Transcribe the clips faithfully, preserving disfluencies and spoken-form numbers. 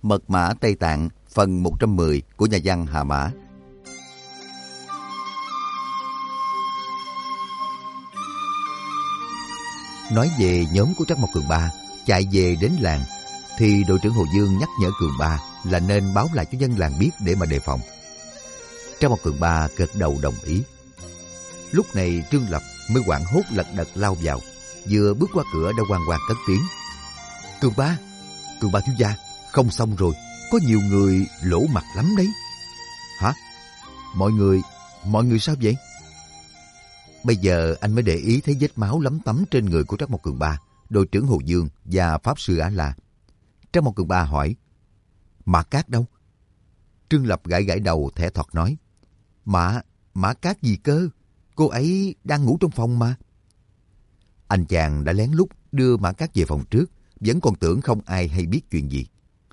Mật mã Tây Tạng phần một trăm mười của nhà văn Hà Mã. Nói về nhóm của Trắc Mộc Cường Ba chạy về đến làng, thì đội trưởng Hồ Dương nhắc nhở Cường Ba là nên báo lại cho dân làng biết để mà đề phòng. Trắc Mộc Cường Ba gật đầu đồng ý. Lúc này Trương Lập mới hoảng hốt lật đật lao vào, vừa bước qua cửa đã hoang hoang cất tiếng: Cường Ba, Cường Ba thiếu gia, không xong rồi, có nhiều người lỗ mặt lắm đấy. Hả? Mọi người, mọi người sao vậy? Bây giờ anh mới để ý thấy vết máu lấm tấm trên người của Trắc Mộc Cường Ba, đội trưởng Hồ Dương và pháp sư Á La. Trắc Mộc Cường Ba hỏi: Mã Cát đâu? Trương Lập gãi gãi đầu thẻ thọt nói: Mã, Mã Cát gì cơ? Cô ấy đang ngủ trong phòng mà. Anh chàng đã lén lút đưa Mã Cát về phòng trước, vẫn còn tưởng không ai hay biết chuyện gì.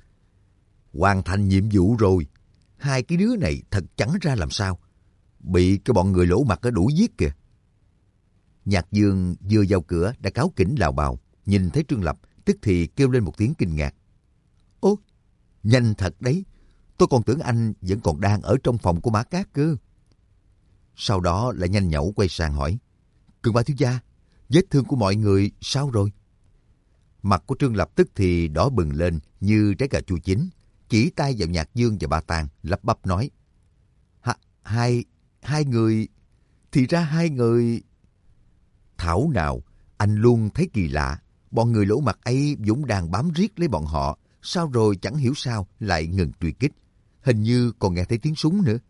Hoàn thành nhiệm vụ rồi. Hai cái đứa này thật chẳng ra làm sao. Bị cái bọn người lỗ mặt ở đuổi giết kìa. Nhạc Dương vừa vào cửa đã cáu kỉnh lào bào, nhìn thấy Trương Lập tức thì kêu lên một tiếng kinh ngạc: Ô, nhanh thật đấy. Tôi còn tưởng anh vẫn còn đang ở trong phòng của Mã Cát cơ. Sau đó lại nhanh nhẩu quay sang hỏi: Cường Ba thiếu gia, vết thương của mọi người sao rồi? Mặt của Trương Lập tức thì đỏ bừng lên như trái cà chua chín, chỉ tay vào Nhạc Dương và Ba Tàng, lắp bắp nói: Ha, hai, hai người, thì ra hai người. Thảo nào, anh luôn thấy kỳ lạ, bọn người lỗ mặt ấy dũng đàn bám riết lấy bọn họ, sao rồi chẳng hiểu sao lại ngừng truy kích, hình như còn nghe thấy tiếng súng nữa.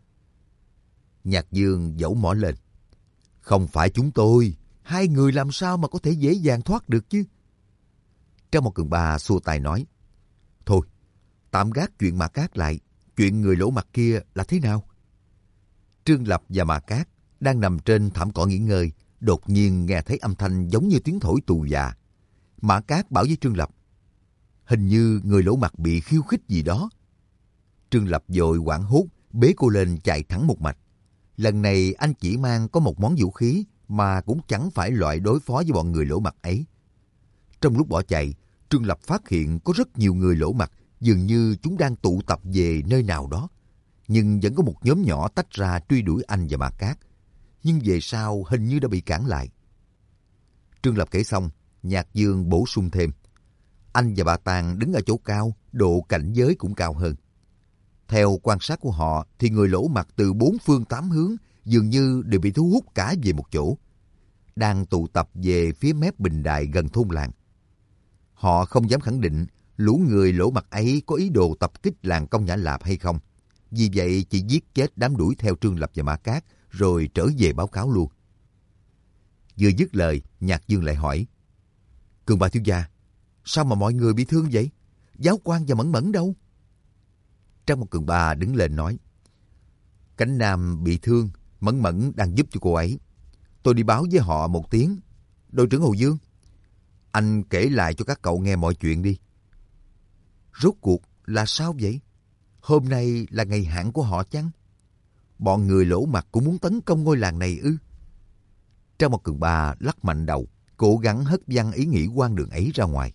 Nhạc Dương dẫu mỏ lên: Không phải chúng tôi, hai người làm sao mà có thể dễ dàng thoát được chứ? Trắc Mộc Cường Ba xua tay nói: Thôi, tạm gác chuyện Mã Cát lại, chuyện người lỗ mặt kia là thế nào? Trương Lập và Mã Cát đang nằm trên thảm cỏ nghỉ ngơi, đột nhiên nghe thấy âm thanh giống như tiếng thổi tù già. Mã Cát bảo với Trương Lập: Hình như người lỗ mặt bị khiêu khích gì đó. Trương Lập vội hoảng hốt bế cô lên chạy thẳng một mạch. Lần này anh chỉ mang có một món vũ khí mà cũng chẳng phải loại đối phó với bọn người lỗ mặt ấy. Trong lúc bỏ chạy, Trương Lập phát hiện có rất nhiều người lỗ mặt, dường như chúng đang tụ tập về nơi nào đó. Nhưng vẫn có một nhóm nhỏ tách ra truy đuổi anh và Mã Cát. Nhưng về sau hình như đã bị cản lại. Trương Lập kể xong, Nhạc Dương bổ sung thêm: Anh và Bà Tàng đứng ở chỗ cao, độ cảnh giới cũng cao hơn. Theo quan sát của họ thì người lỗ mặt từ bốn phương tám hướng dường như đều bị thu hút cả về một chỗ, đang tụ tập về phía mép bình đài gần thôn làng. Họ không dám khẳng định lũ người lỗ mặt ấy có ý đồ tập kích làng Công Nhã Lạp hay không. Vì vậy chỉ giết chết đám đuổi theo Trương Lập và Mã Cát rồi trở về báo cáo luôn. Vừa dứt lời, Nhạc Dương lại hỏi: Cường Ba thiếu gia, sao mà mọi người bị thương vậy? Giáo quan và Mẫn Mẫn đâu? Trắc Mộc Cường Ba đứng lên nói: Cánh Nam bị thương, Mẫn Mẫn đang giúp cho cô ấy. Tôi đi báo với họ một tiếng. Đội trưởng Hồ Dương, anh kể lại cho các cậu nghe mọi chuyện đi. Rốt cuộc là sao vậy? Hôm nay là ngày hạn của họ chăng? Bọn người lỗ mặt cũng muốn tấn công ngôi làng này ư? Trắc Mộc Cường Ba lắc mạnh đầu, cố gắng hất văng ý nghĩ quan đường ấy ra ngoài.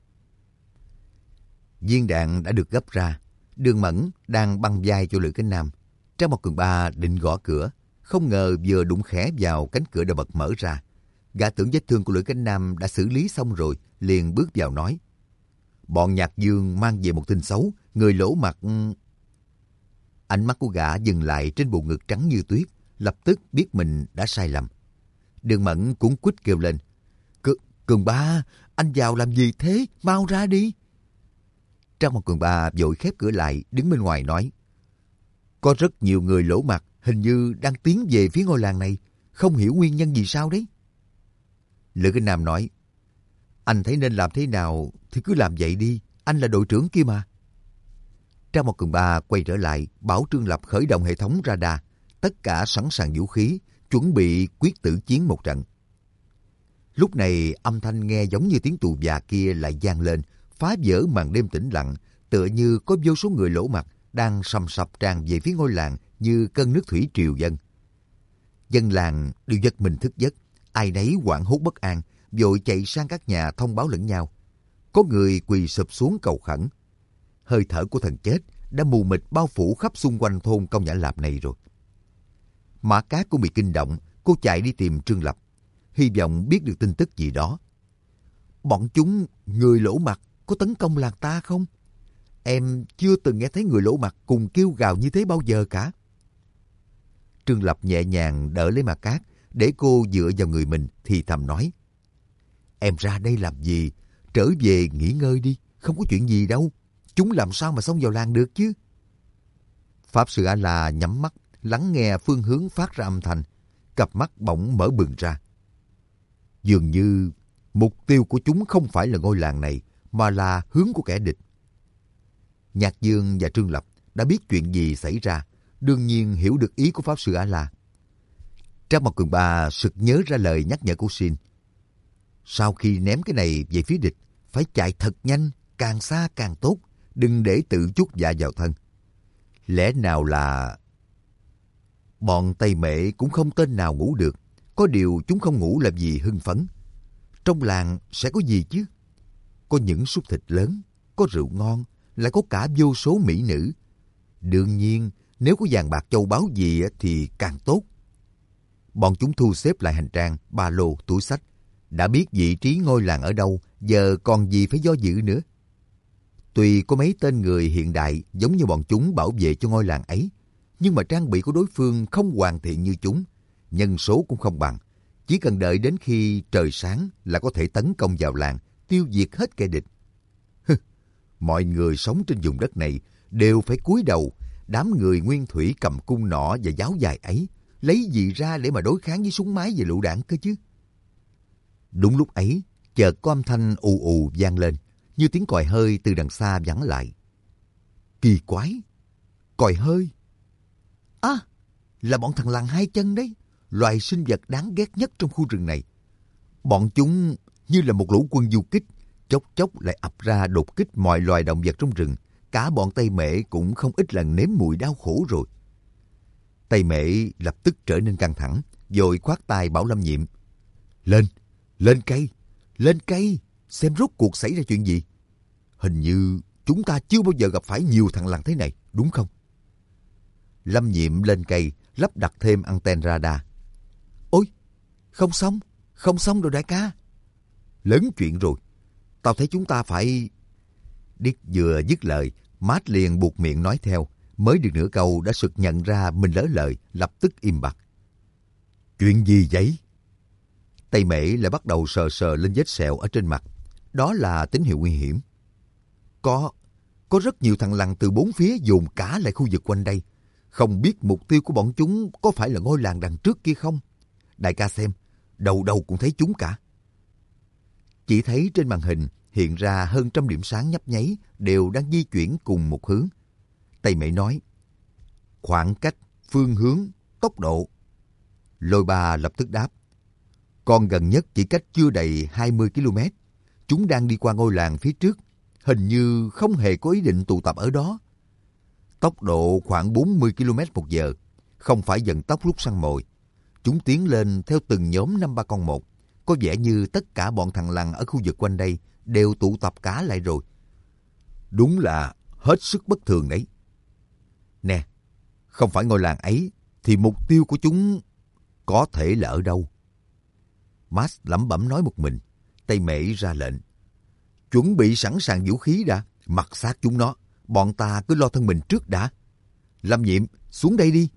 Viên đạn đã được gấp ra. Đường Mẫn đang băng vai cho Lữ Cánh Nam. Trắc Mộc Cường Ba định gõ cửa, không ngờ vừa đụng khẽ vào cánh cửa đã bật mở ra. Gã tưởng vết thương của Lữ Cánh Nam đã xử lý xong rồi, liền bước vào nói: Bọn Nhạc Dương mang về một tin xấu, người lỗ mặt. Ánh mắt của gã dừng lại trên bộ ngực trắng như tuyết, lập tức biết mình đã sai lầm. Đường Mẫn cuống quýt kêu lên: Cường Ba, anh vào làm gì thế? Mau ra đi. Trắc Mộc Cường Ba vội khép cửa lại, đứng bên ngoài nói: Có rất nhiều người lỗ mặt hình như đang tiến về phía ngôi làng này, không hiểu nguyên nhân gì sao đấy. Lữ Kinh Nam nói: Anh thấy nên làm thế nào thì cứ làm vậy đi, anh là đội trưởng kia mà. Trắc Mộc Cường Ba quay trở lại, bảo Trương Lập khởi động hệ thống radar, tất cả sẵn sàng vũ khí, chuẩn bị quyết tử chiến một trận. Lúc này âm thanh nghe giống như tiếng tù già kia lại vang lên, phá vỡ màn đêm tĩnh lặng, tựa như có vô số người lỗ mặt đang sầm sập tràn về phía ngôi làng như cơn nước thủy triều dân. Dân làng đều giật mình thức giấc, ai nấy hoảng hốt bất an, vội chạy sang các nhà thông báo lẫn nhau. Có người quỳ sụp xuống cầu khẩn. hơi thở của thần chết đã mù mịt bao phủ khắp xung quanh thôn Công Nhã Lạp này rồi. Mã Cát cũng bị kinh động, cô chạy đi tìm Trương Lập, hy vọng biết được tin tức gì đó. Bọn chúng, người lỗ mặt, có tấn công làng ta không? Em chưa từng nghe thấy người lỗ mặt cùng kêu gào như thế bao giờ cả. Trương Lập nhẹ nhàng đỡ lấy Mã Cát, để cô dựa vào người mình thì thầm nói. Em ra đây làm gì? Trở về nghỉ ngơi đi, không có chuyện gì đâu. Chúng làm sao mà xông vào làng được chứ? Pháp Sư A-la nhắm mắt, lắng nghe phương hướng phát ra âm thanh, cặp mắt bỗng mở bừng ra. Dường như mục tiêu của chúng không phải là ngôi làng này, mà là hướng của kẻ địch. Nhạc Dương và Trương Lập đã biết chuyện gì xảy ra, đương nhiên hiểu được ý của Pháp Sư A-la. Trác Mộc Cường Ba sực nhớ ra lời nhắc nhở của Xin. Sau khi ném cái này về phía địch, phải chạy thật nhanh, càng xa càng tốt, đừng để tự chuốc dạ vào thân. Lẽ nào là... Bọn Tây Mễ cũng không tên nào ngủ được, có điều chúng không ngủ làm gì hưng phấn. Trong làng sẽ có gì chứ? Có những suất thịt lớn, có rượu ngon, lại có cả vô số mỹ nữ. Đương nhiên, nếu có vàng bạc châu báu gì thì càng tốt. Bọn chúng thu xếp lại hành trang, ba lô, túi xách. Đã biết vị trí ngôi làng ở đâu, giờ còn gì phải do dự nữa. Tuy có mấy tên người hiện đại giống như bọn chúng bảo vệ cho ngôi làng ấy, nhưng mà trang bị của đối phương không hoàn thiện như chúng, nhân số cũng không bằng. Chỉ cần đợi đến khi trời sáng là có thể tấn công vào làng, tiêu diệt hết kẻ địch. Mọi người sống trên vùng đất này đều phải cúi đầu. Đám người nguyên thủy cầm cung nỏ và giáo dài ấy lấy gì ra để mà đối kháng với súng máy và lựu đạn cơ chứ? Đúng lúc ấy, chợt có âm thanh ù ù vang lên, như tiếng còi hơi từ đằng xa vẳng lại. Kỳ quái! Còi hơi! À! Là bọn thằng lằn hai chân đấy, loài sinh vật đáng ghét nhất trong khu rừng này. Bọn chúng như là một lũ quân du kích, chốc chốc lại ập ra đột kích mọi loài động vật trong rừng. Cả bọn Tây Mễ cũng không ít lần nếm mùi đau khổ rồi. Tây Mễ lập tức trở nên căng thẳng, vội khoát tay bảo Lâm Nhiệm. Lên! Lên cây! Lên cây! Xem rốt cuộc xảy ra chuyện gì. Hình như chúng ta chưa bao giờ gặp phải nhiều thằng lằn thế này, đúng không? Lâm Nhiệm lên cây, lắp đặt thêm anten radar. Ôi! Không xong! Không xong rồi đại ca! Lớn chuyện rồi! Tao thấy chúng ta phải... Điếc vừa dứt lời, Mát liền buộc miệng nói theo. Mới được nửa câu đã sực nhận ra mình lỡ lời, lập tức im bặt. Chuyện gì vậy? Tây Mễ lại bắt đầu sờ sờ lên vết sẹo ở trên mặt. Đó là tín hiệu nguy hiểm. Có, có rất nhiều thằng lằn từ bốn phía dồn cả lại khu vực quanh đây. Không biết mục tiêu của bọn chúng có phải là ngôi làng đằng trước kia không? Đại ca xem, đầu đầu cũng thấy chúng cả. Chỉ thấy trên màn hình hiện ra hơn trăm điểm sáng nhấp nháy đều đang di chuyển cùng một hướng. Tây Mễ nói, khoảng cách, phương hướng, tốc độ. Lôi Ba lập tức đáp, con gần nhất chỉ cách chưa đầy hai mươi ki lô mét. Chúng đang đi qua ngôi làng phía trước, hình như không hề có ý định tụ tập ở đó. Tốc độ khoảng bốn mươi ki lô mét một giờ, không phải vận tốc lúc săn mồi. Chúng tiến lên theo từng nhóm năm ba con một. Có vẻ như tất cả bọn thằng lằn ở khu vực quanh đây đều tụ tập cả lại rồi. Đúng là hết sức bất thường đấy. Nè, không phải ngôi làng ấy, thì mục tiêu của chúng có thể là ở đâu? Max lẩm bẩm nói một mình. Tây Mễ ra lệnh. Chuẩn bị sẵn sàng vũ khí đã, mặc xác chúng nó. Bọn ta cứ lo thân mình trước đã. Lâm Nhiệm, xuống đây đi.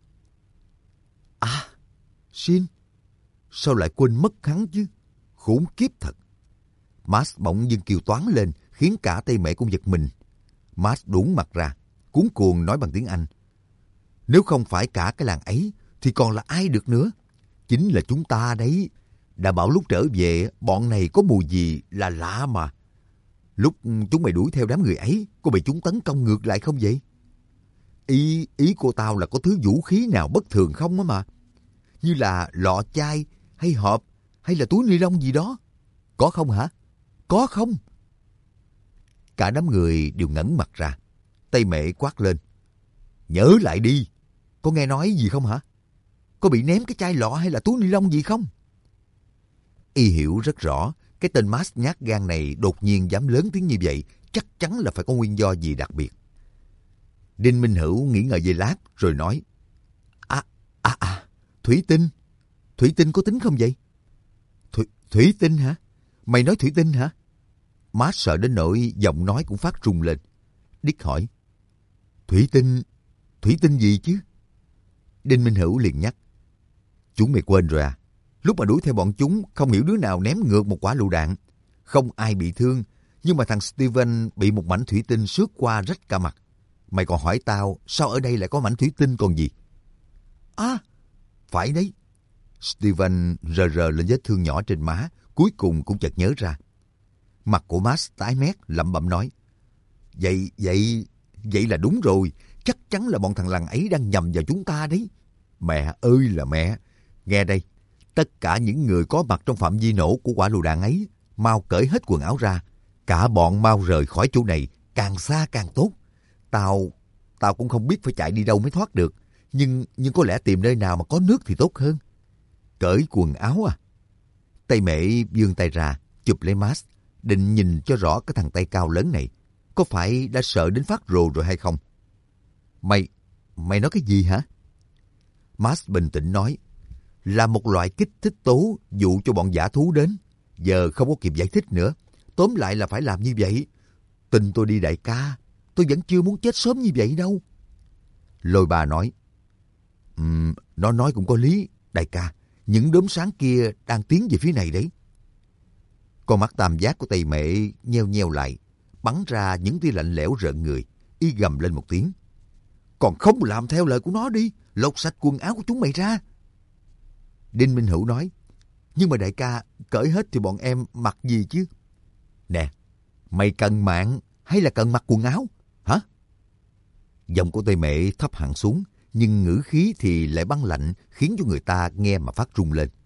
À, Xin, sao lại quên mất hắn chứ? Khốn kiếp thật. Max bỗng dưng kêu toáng lên, khiến cả Tây Mễ cũng giật mình. Max đuống mặt ra, cuống cuồng nói bằng tiếng Anh. Nếu không phải cả cái làng ấy, thì còn là ai được nữa? Chính là chúng ta đấy. Đã bảo lúc trở về, bọn này có mùi gì là lạ mà. Lúc chúng mày đuổi theo đám người ấy, có bị chúng tấn công ngược lại không vậy? Ý, ý của tao là có thứ vũ khí nào bất thường không á mà. Như là lọ chai, hay hộp, hay là túi ni lông gì đó. Có không hả? Có không? Cả đám người đều ngẩn mặt ra. Tây Mễ quát lên. Nhớ lại đi. Có nghe nói gì không hả? Có bị ném cái chai lọ hay là túi ni lông gì không? Y hiểu rất rõ, cái tên Max nhát gan này đột nhiên dám lớn tiếng như vậy, chắc chắn là phải có nguyên do gì đặc biệt. Đinh Minh Hữu nghĩ ngợi giây lát rồi nói, À, à, à, thủy tinh. Thủy tinh có tính không vậy? Thủy, thủy tinh hả? Mày nói thủy tinh hả? Matt sợ đến nỗi giọng nói cũng phát rung lên. Dick hỏi, Thủy tinh, thủy tinh gì chứ? Đinh Minh Hữu liền nhắc, Chúng mày quên rồi à? Lúc mà đuổi theo bọn chúng, không hiểu đứa nào ném ngược một quả lựu đạn. Không ai bị thương, nhưng mà thằng Steven bị một mảnh thủy tinh xước qua rách cả mặt. Mày còn hỏi tao, sao ở đây lại có mảnh thủy tinh còn gì? À, phải đấy. Steven rờ rờ lên vết thương nhỏ trên má, cuối cùng cũng chợt nhớ ra. Mặt của Max tái mét, lẩm bẩm nói, Vậy, vậy, vậy là đúng rồi. Chắc chắn là bọn thằng lằn ấy đang nhầm vào chúng ta đấy. Mẹ ơi là mẹ. Nghe đây, tất cả những người có mặt trong phạm vi nổ của quả lựu đạn ấy, mau cởi hết quần áo ra. Cả bọn mau rời khỏi chỗ này, càng xa càng tốt. Tao, tao cũng không biết phải chạy đi đâu mới thoát được. Nhưng, nhưng có lẽ tìm nơi nào mà có nước thì tốt hơn. Cởi quần áo à? Tây Mễ vươn tay ra, chụp lấy Max, định nhìn cho rõ cái thằng tay cao lớn này. Có phải đã sợ đến phát rồ rồi hay không? Mày, mày nói cái gì hả? Max bình tĩnh nói, là một loại kích thích tố dụ cho bọn dã thú đến. Giờ không có kịp giải thích nữa. Tóm lại là phải làm như vậy. Tin tôi đi đại ca, tôi vẫn chưa muốn chết sớm như vậy đâu. Lôi Bà nói, um, nó nói cũng có lý, đại ca. Những đốm sáng kia đang tiến về phía này đấy. Con mắt tam giác của Tây Mễ nheo nheo lại, bắn ra những tia lạnh lẽo rợn người. Y gầm lên một tiếng, còn không làm theo lời của nó đi, lột sạch quần áo của chúng mày ra. Đinh Minh Hữu nói, nhưng mà đại ca, cởi hết thì bọn em mặc gì chứ? Nè, mày cần mạng hay là cần mặc quần áo, hả? Giọng của Tây Mễ thấp hẳn xuống, nhưng ngữ khí thì lại băng lạnh, khiến cho người ta nghe mà phát run lên.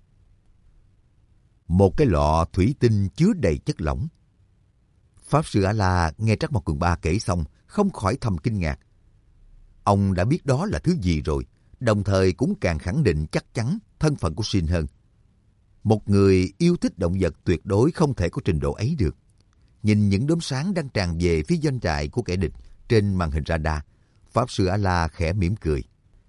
Một cái lọ thủy tinh chứa đầy chất lỏng. Pháp sư A-la nghe Trắc Mộc Cường Ba kể xong, không khỏi thầm kinh ngạc. Ông đã biết đó là thứ gì rồi, đồng thời cũng càng khẳng định chắc chắn thân phận của Shin hơn. Một người yêu thích động vật tuyệt đối không thể có trình độ ấy được. Nhìn những đốm sáng đang tràn về phía doanh trại của kẻ địch trên màn hình radar, Pháp sư A-la khẽ mỉm cười.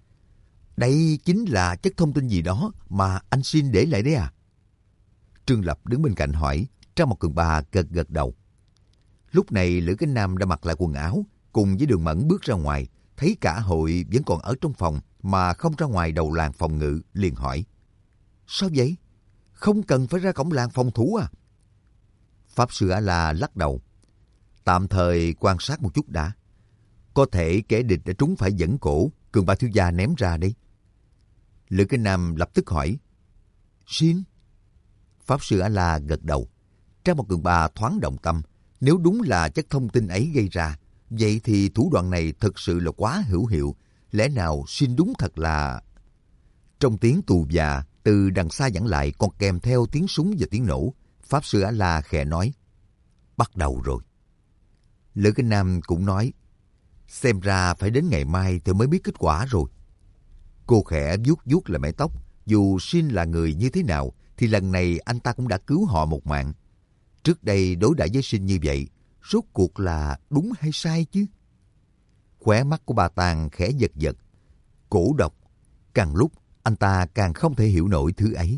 Đây chính là chất thông tin gì đó mà anh Shin để lại đấy à? Trương Lập đứng bên cạnh hỏi, Trắc Mộc Cường Ba gật gật đầu. Lúc này Lữ Cánh Nam đã mặc lại quần áo, cùng với Đường Mẫn bước ra ngoài, thấy cả hội vẫn còn ở trong phòng mà không ra ngoài đầu làng phòng ngự, liền hỏi. Sao vậy? Không cần phải ra cổng làng phòng thủ à? Pháp sư A-la lắc đầu. Tạm thời quan sát một chút đã. Có thể kẻ địch đã trúng phải dẫn cổ, Cường Ba thiếu gia ném ra đấy. Lữ Cánh Nam lập tức hỏi. Shin? Pháp sư A-la gật đầu. Trắc Mộc Cường Ba thoáng động tâm. Nếu đúng là chất thông tin ấy gây ra, vậy thì thủ đoạn này thật sự là quá hữu hiệu. Lẽ nào Shin đúng thật là... Trong tiếng tù già, từ đằng xa vẳng lại còn kèm theo tiếng súng và tiếng nổ. Pháp sư A-la khẽ nói. Bắt đầu rồi. Lữ Cánh Nam cũng nói. Xem ra phải đến ngày mai thì mới biết kết quả rồi. Cô khẽ vuốt vuốt lại mái tóc. Dù Shin là người như thế nào, thì lần này anh ta cũng đã cứu họ một mạng. Trước đây đối đãi với Shin như vậy, rốt cuộc là đúng hay sai chứ? Khóe mắt của bà Tàng khẽ giật giật. Cổ độc. Càng lúc, anh ta càng không thể hiểu nổi thứ ấy.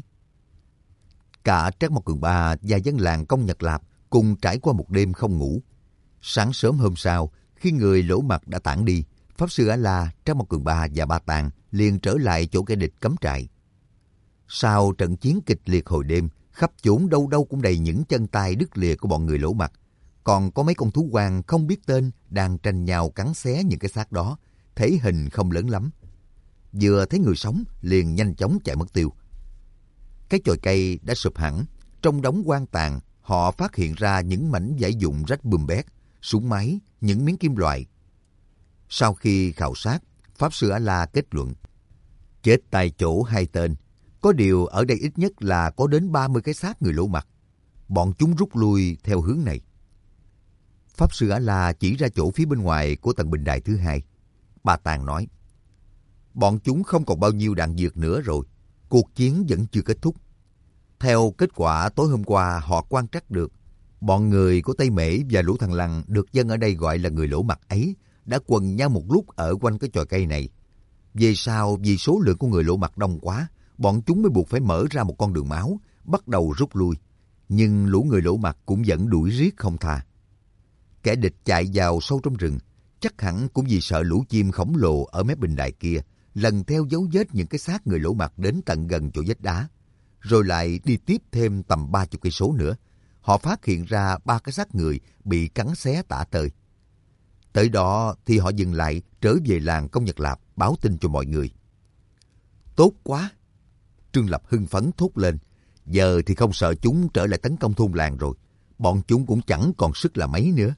Cả Trắc Mộc Cường Ba và dân làng Công Nhật Lạp cùng trải qua một đêm không ngủ. Sáng sớm hôm sau, khi người Lỗ Mặt đã tản đi, Pháp sư A-la, Trắc Mộc Cường Ba và Ba Tàng liền trở lại chỗ kẻ địch cắm trại. Sau trận chiến kịch liệt hồi đêm, khắp chốn đâu đâu cũng đầy những chân tay đứt lìa của bọn người Lỗ Mặt. Còn có mấy con thú hoang không biết tên đang tranh nhau cắn xé những cái xác đó, thể hình không lớn lắm. Vừa thấy người sống liền nhanh chóng chạy mất tiêu. Cái chòi cây đã sụp hẳn, trong đống hoang tàn họ phát hiện ra những mảnh vải vụn rách bươm bét, súng máy, những miếng kim loại. Sau khi khảo sát, Pháp sư A-la kết luận chết tại chỗ hai tên. Có điều ở đây ít nhất là có đến ba mươi cái xác người Lỗ Mặt. Bọn chúng rút lui theo hướng này. Pháp sư A-la chỉ ra chỗ phía bên ngoài của tầng bình đài thứ hai. Bà Tàng nói, bọn chúng không còn bao nhiêu đạn dược nữa rồi. Cuộc chiến vẫn chưa kết thúc. Theo kết quả tối hôm qua họ quan trắc được, Bọn người của Tây Mễ và Lũ Thằng Lằn được dân ở đây gọi là người lỗ mặt ấy đã quần nhau một lúc ở quanh cái chòi cây này. Về sau, vì số lượng của người lỗ mặt đông quá, bọn chúng mới buộc phải mở ra một con đường máu, bắt đầu rút lui. Nhưng lũ người lỗ mặt cũng vẫn đuổi riết không tha. Kẻ địch chạy vào sâu trong rừng, chắc hẳn cũng vì sợ lũ chim khổng lồ ở mép bình đài kia lần theo dấu vết những cái xác người lỗ mặt đến tận gần chỗ vách đá, rồi lại đi tiếp thêm tầm ba chục cây số nữa. Họ phát hiện ra ba cái xác người bị cắn xé tả tơi. Tới đó thì họ dừng lại trở về làng Công Nhật Lạp báo tin cho mọi người. Tốt quá! Trương Lập hưng phấn thốt lên. Giờ thì không sợ chúng trở lại tấn công thôn làng rồi. Bọn chúng cũng chẳng còn sức là mấy nữa.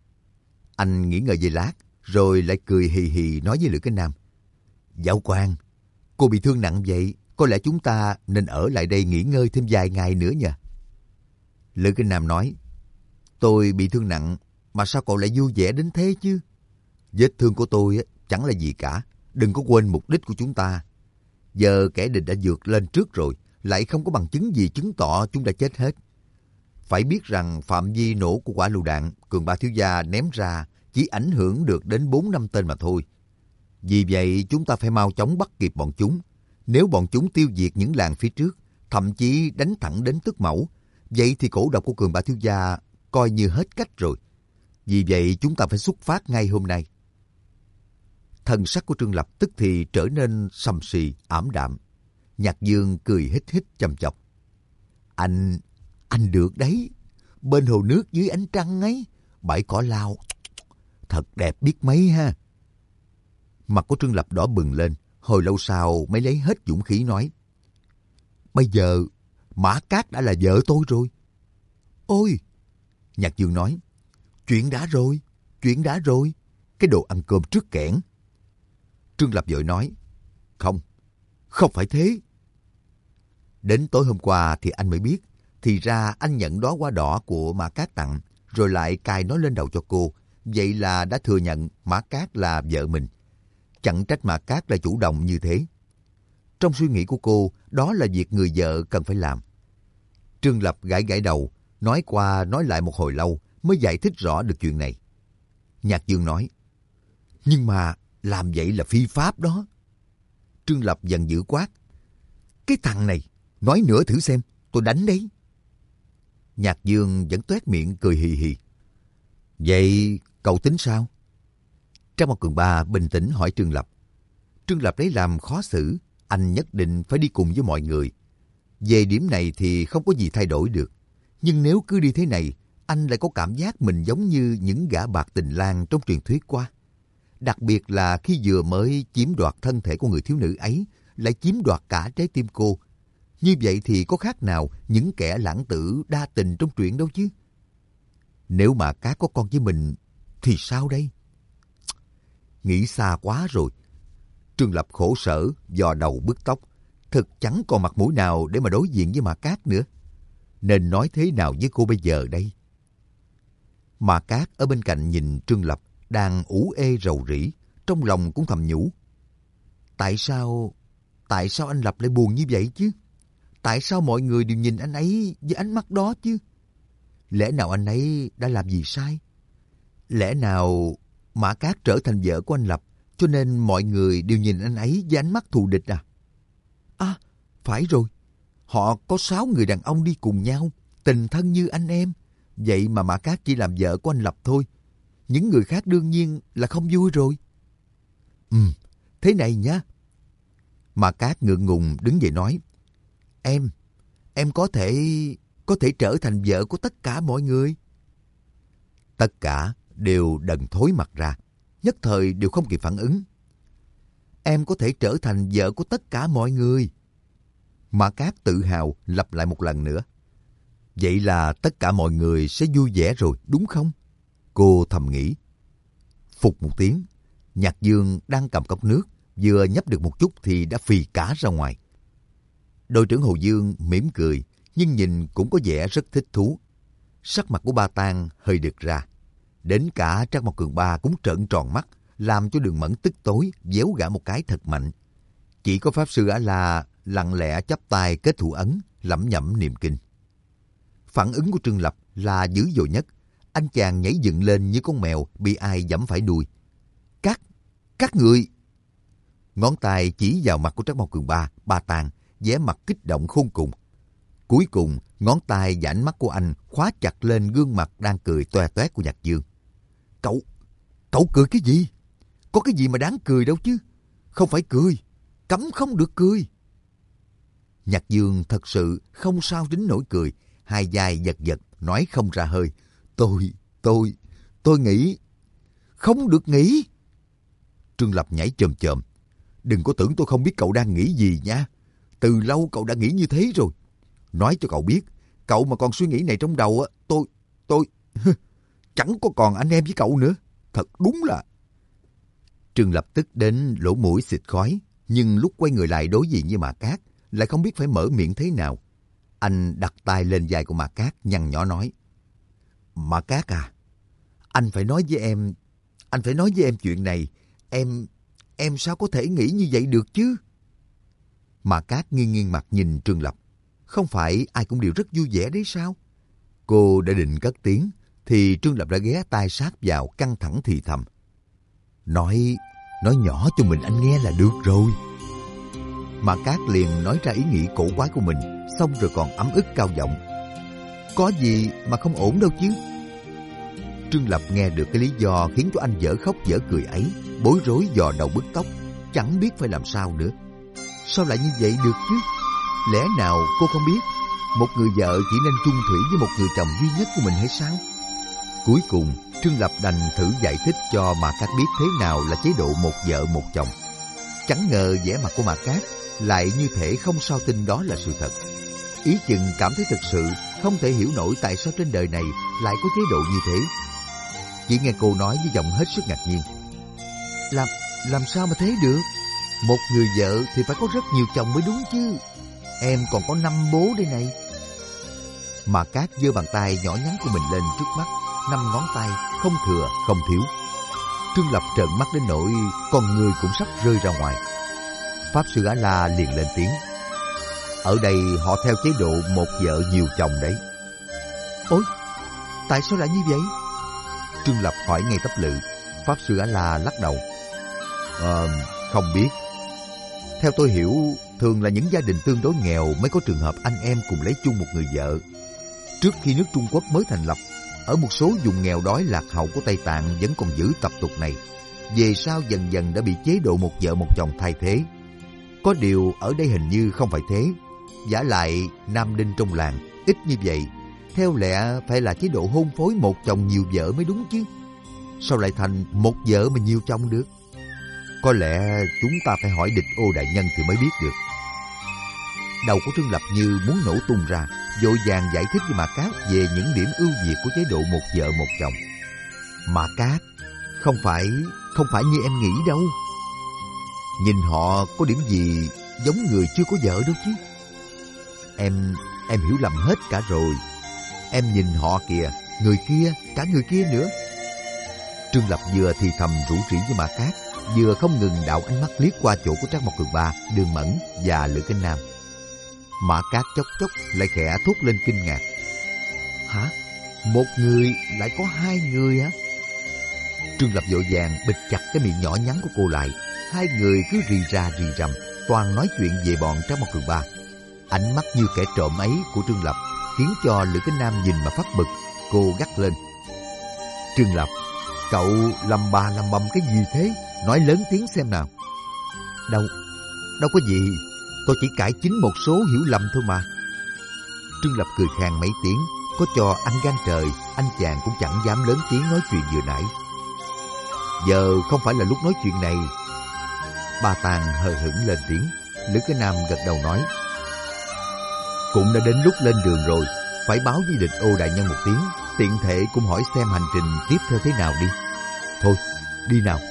Anh nghỉ ngơi giây lát, rồi lại cười hì hì nói với Lữ Cái Nam. Giáo quan, cô bị thương nặng vậy, có lẽ chúng ta nên ở lại đây nghỉ ngơi thêm vài ngày nữa nha. Lữ Cái Nam nói, tôi bị thương nặng, mà sao cậu lại vui vẻ đến thế chứ? Vết thương của tôi chẳng là gì cả, đừng có quên mục đích của chúng ta. Giờ kẻ địch đã vượt lên trước rồi, lại không có bằng chứng gì chứng tỏ chúng đã chết hết. Phải biết rằng phạm vi nổ của quả lựu đạn Cường Ba thiếu gia ném ra chỉ ảnh hưởng được đến bốn năm tên mà thôi. Vì vậy chúng ta phải mau chóng bắt kịp bọn chúng. Nếu bọn chúng tiêu diệt những làng phía trước, thậm chí đánh thẳng đến Tước Mẫu, vậy thì cổ độc của Cường Ba thiếu gia coi như hết cách rồi. Vì vậy chúng ta phải xuất phát ngay hôm nay. Thần sắc của Trương Lập tức thì trở nên sầm sì, ảm đạm. Nhạc Dương cười hít hít chăm chọc. Anh, anh được đấy. Bên hồ nước dưới ánh trăng ấy, bãi cỏ lau, thật đẹp biết mấy ha. Mặt của Trương Lập đỏ bừng lên, hồi lâu sau mới lấy hết dũng khí nói. Bây giờ, Mã Cát đã là vợ tôi rồi. Ôi! Nhạc Dương nói. Chuyện đã rồi, chuyện đã rồi. Cái đồ ăn cơm trước kẽn. Trương Lập vội nói. Không, không phải thế. Đến tối hôm qua thì anh mới biết. Thì ra anh nhận đóa hoa đỏ của Mã Cát tặng, rồi lại cài nó lên đầu cho cô. Vậy là đã thừa nhận Mã Cát là vợ mình. Chẳng trách Mã Cát là chủ động như thế. Trong suy nghĩ của cô, đó là việc người vợ cần phải làm. Trương Lập gãi gãi đầu, nói qua nói lại một hồi lâu mới giải thích rõ được chuyện này. Nhạc Dương nói, nhưng mà làm vậy là phi pháp đó. Trương Lập giận dữ quát, cái thằng này, nói nữa thử xem, tôi đánh đấy. Nhạc Dương vẫn toét miệng cười hì hì. Vậy cậu tính sao? Trang Một Cường Ba bình tĩnh hỏi Trương Lập. Trương Lập lấy làm khó xử, anh nhất định phải đi cùng với mọi người. Về điểm này thì không có gì thay đổi được. Nhưng nếu cứ đi thế này, anh lại có cảm giác mình giống như những gã bạc tình lang trong truyền thuyết qua. Đặc biệt là khi vừa mới chiếm đoạt thân thể của người thiếu nữ ấy, lại chiếm đoạt cả trái tim cô. Như vậy thì có khác nào những kẻ lãng tử đa tình trong truyện đâu chứ. Nếu mà Cát có con với mình, thì sao đây? Nghĩ xa quá rồi. Trương Lập khổ sở, dò đầu bứt tóc. Thật chẳng còn mặt mũi nào để mà đối diện với Mã Cát nữa. Nên nói thế nào với cô bây giờ đây? Mã Cát ở bên cạnh nhìn Trương Lập đang ủ ê rầu rĩ, trong lòng cũng thầm nhủ. Tại sao, tại sao anh Lập lại buồn như vậy chứ? Tại sao mọi người đều nhìn anh ấy với ánh mắt đó chứ? Lẽ nào anh ấy đã làm gì sai? Lẽ nào Mã Cát trở thành vợ của anh Lập, cho nên mọi người đều nhìn anh ấy với ánh mắt thù địch à? À, phải rồi. Họ có sáu người đàn ông đi cùng nhau, tình thân như anh em. Vậy mà Mã Cát chỉ làm vợ của anh Lập thôi. Những người khác đương nhiên là không vui rồi. Ừ, thế này nhá. Mã Cát ngượng ngùng đứng dậy nói. Em, em có thể, có thể trở thành vợ của tất cả mọi người. Tất cả đều đần thối mặt ra, nhất thời đều không kịp phản ứng. Em có thể trở thành vợ của tất cả mọi người. Mã Cát tự hào lặp lại một lần nữa. Vậy là tất cả mọi người sẽ vui vẻ rồi, đúng không? Cô thầm nghĩ. Phụt một tiếng, Nhạc Dương đang cầm cốc nước, vừa nhấp được một chút thì đã phì cả ra ngoài. Đội trưởng Hồ Dương mỉm cười, nhưng nhìn cũng có vẻ rất thích thú. Sắc mặt của Ba Tang hơi đực ra. Đến cả Trác Mộc Cường Ba cũng trợn tròn mắt, làm cho Đường Mẫn tức tối, véo gã một cái thật mạnh. Chỉ có Pháp Sư A-La lặng lẽ chắp tay kết thủ ấn, lẩm nhẩm niệm kinh. Phản ứng của Trương Lập là dữ dội nhất. Anh chàng nhảy dựng lên như con mèo bị ai giẫm phải đuôi. Các, các người... Ngón tay chỉ vào mặt của Trác Mao Cường Ba, Ba Tàng, vẻ mặt kích động khôn cùng. Cuối cùng, ngón tay và ánh mắt của anh khóa chặt lên gương mặt đang cười toe toét của Nhạc Dương. Cậu, cậu cười cái gì? Có cái gì mà đáng cười đâu chứ? Không phải cười, cấm không được cười. Nhạc Dương thật sự không sao đến nỗi cười, hai vai giật giật, nói không ra hơi. Tôi, tôi, tôi nghĩ... Không được nghĩ. Trương Lập nhảy chồm chồm. Đừng có tưởng tôi không biết cậu đang nghĩ gì nha. Từ lâu cậu đã nghĩ như thế rồi. Nói cho cậu biết, cậu mà còn suy nghĩ này trong đầu á, tôi, tôi... chẳng có còn anh em với cậu nữa. Thật đúng là... Trương Lập tức đến lỗ mũi xịt khói, nhưng lúc quay người lại đối diện với Mạc Cát, lại không biết phải mở miệng thế nào. Anh đặt tay lên vai của Mạc Cát, nhăn nhỏ nói. Mạc Cát à, anh phải nói với em, anh phải nói với em chuyện này. Em, em sao có thể nghĩ như vậy được chứ? Mạc Cát nghiêng nghiêng mặt nhìn Trương Lập. Không phải ai cũng đều rất vui vẻ đấy sao? Cô đã định cất tiếng, thì Trương Lập đã ghé tai sát vào căng thẳng thì thầm. Nói, nói nhỏ cho mình anh nghe là được rồi. Mạc Cát liền nói ra ý nghĩ cổ quái của mình, xong rồi còn ấm ức cao giọng. Có gì mà không ổn đâu chứ? Trương Lập nghe được cái lý do khiến cho anh dở khóc dở cười ấy, bối rối dò đầu bứt tóc, chẳng biết phải làm sao nữa. Sao lại như vậy được chứ? Lẽ nào cô không biết một người vợ chỉ nên chung thủy với một người chồng duy nhất của mình hay sao? Cuối cùng, Trương Lập đành thử giải thích cho Mạc Cát biết thế nào là chế độ một vợ một chồng. Chẳng ngờ vẻ mặt của Mạc Cát lại như thể không sao tin đó là sự thật. Ý chừng cảm thấy thực sự không thể hiểu nổi tại sao trên đời này lại có chế độ như thế. Chỉ nghe cô nói với giọng hết sức ngạc nhiên. Làm, làm sao mà thế được? Một người vợ thì phải có rất nhiều chồng mới đúng chứ. Em còn có năm bố đây này. Mạc Cát giơ bàn tay nhỏ nhắn của mình lên trước mắt, năm ngón tay không thừa không thiếu. Trương Lập trợn mắt đến nỗi con người cũng sắp rơi ra ngoài. Pháp Sư A La liền lên tiếng. Ở đây họ theo chế độ một vợ nhiều chồng đấy. Ôi, tại sao lại như vậy? Trương Lập hỏi ngay tấp lự. Pháp Sư A La lắc đầu. Ờ, không biết. Theo tôi hiểu, thường là những gia đình tương đối nghèo mới có trường hợp anh em cùng lấy chung một người vợ. Trước khi nước Trung Quốc mới thành lập, ở một số vùng nghèo đói lạc hậu của Tây Tạng vẫn còn giữ tập tục này. Về sau dần dần đã bị chế độ một vợ một chồng thay thế. Có điều ở đây hình như không phải thế. Vả lại nam đinh trong làng ít như vậy, theo lẽ phải là chế độ hôn phối một chồng nhiều vợ mới đúng chứ. Sao lại thành một vợ mà nhiều chồng được? Có lẽ chúng ta phải hỏi Địch Ô đại nhân thì mới biết được. Đầu của Trương Lập như muốn nổ tung ra, vội vàng giải thích với Mạc Cát về những điểm ưu việt của chế độ một vợ một chồng. Mạc Cát, không phải, không phải như em nghĩ đâu. Nhìn họ có điểm gì giống người chưa có vợ đâu chứ. Em, em hiểu lầm hết cả rồi. Em nhìn họ kìa, người kia, cả người kia nữa. Trương Lập vừa thì thầm rủ rỉ với Mạc Cát, vừa không ngừng đạo ánh mắt liếc qua chỗ của Trác Mộc Cường Ba, Đường Mẫn và Lữ Kinh Nam. Mạc Cát chốc chốc lại khẽ thốt lên kinh ngạc. Hả? Một người lại có hai người hả? Trương Lập vội vàng bịt chặt cái miệng nhỏ nhắn của cô lại. Hai người cứ rì ra rì rầm, toàn nói chuyện về bọn Trác Mộc Cường Ba. Ánh mắt như kẻ trộm ấy của Trương Lập khiến cho Lữ Kinh Nam nhìn mà phát bực. Cô gắt lên. Trương Lập, cậu lầm bà lầm bầm cái gì thế? Nói lớn tiếng xem nào. Đâu, đâu có gì. Tôi chỉ cải chính một số hiểu lầm thôi mà. Trương Lập cười khàn mấy tiếng. Có cho anh gan trời, anh chàng cũng chẳng dám lớn tiếng nói chuyện vừa nãy. Giờ không phải là lúc nói chuyện này. Ba Tàng hờ hững lên tiếng. Lữ Cái Nam gật đầu nói. Cũng đã đến lúc lên đường rồi, phải báo với Địch Ô đại nhân một tiếng, tiện thể cũng hỏi xem hành trình tiếp theo thế nào đi. Thôi, đi nào.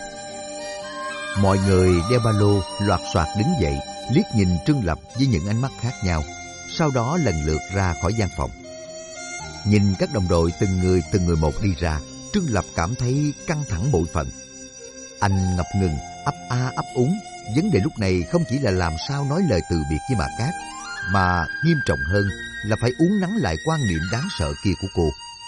Mọi người đeo ba lô loạt soạt đứng dậy, liếc nhìn Trương Lập với những ánh mắt khác nhau, sau đó lần lượt ra khỏi gian phòng. Nhìn các đồng đội từng người từng người một đi ra, Trương Lập cảm thấy căng thẳng bội phần. Anh ngập ngừng, ấp a ấp úng. Vấn đề lúc này không chỉ là làm sao nói lời từ biệt với Mạc Cát, mà nghiêm trọng hơn là phải uốn nắn lại quan niệm đáng sợ kia của cô.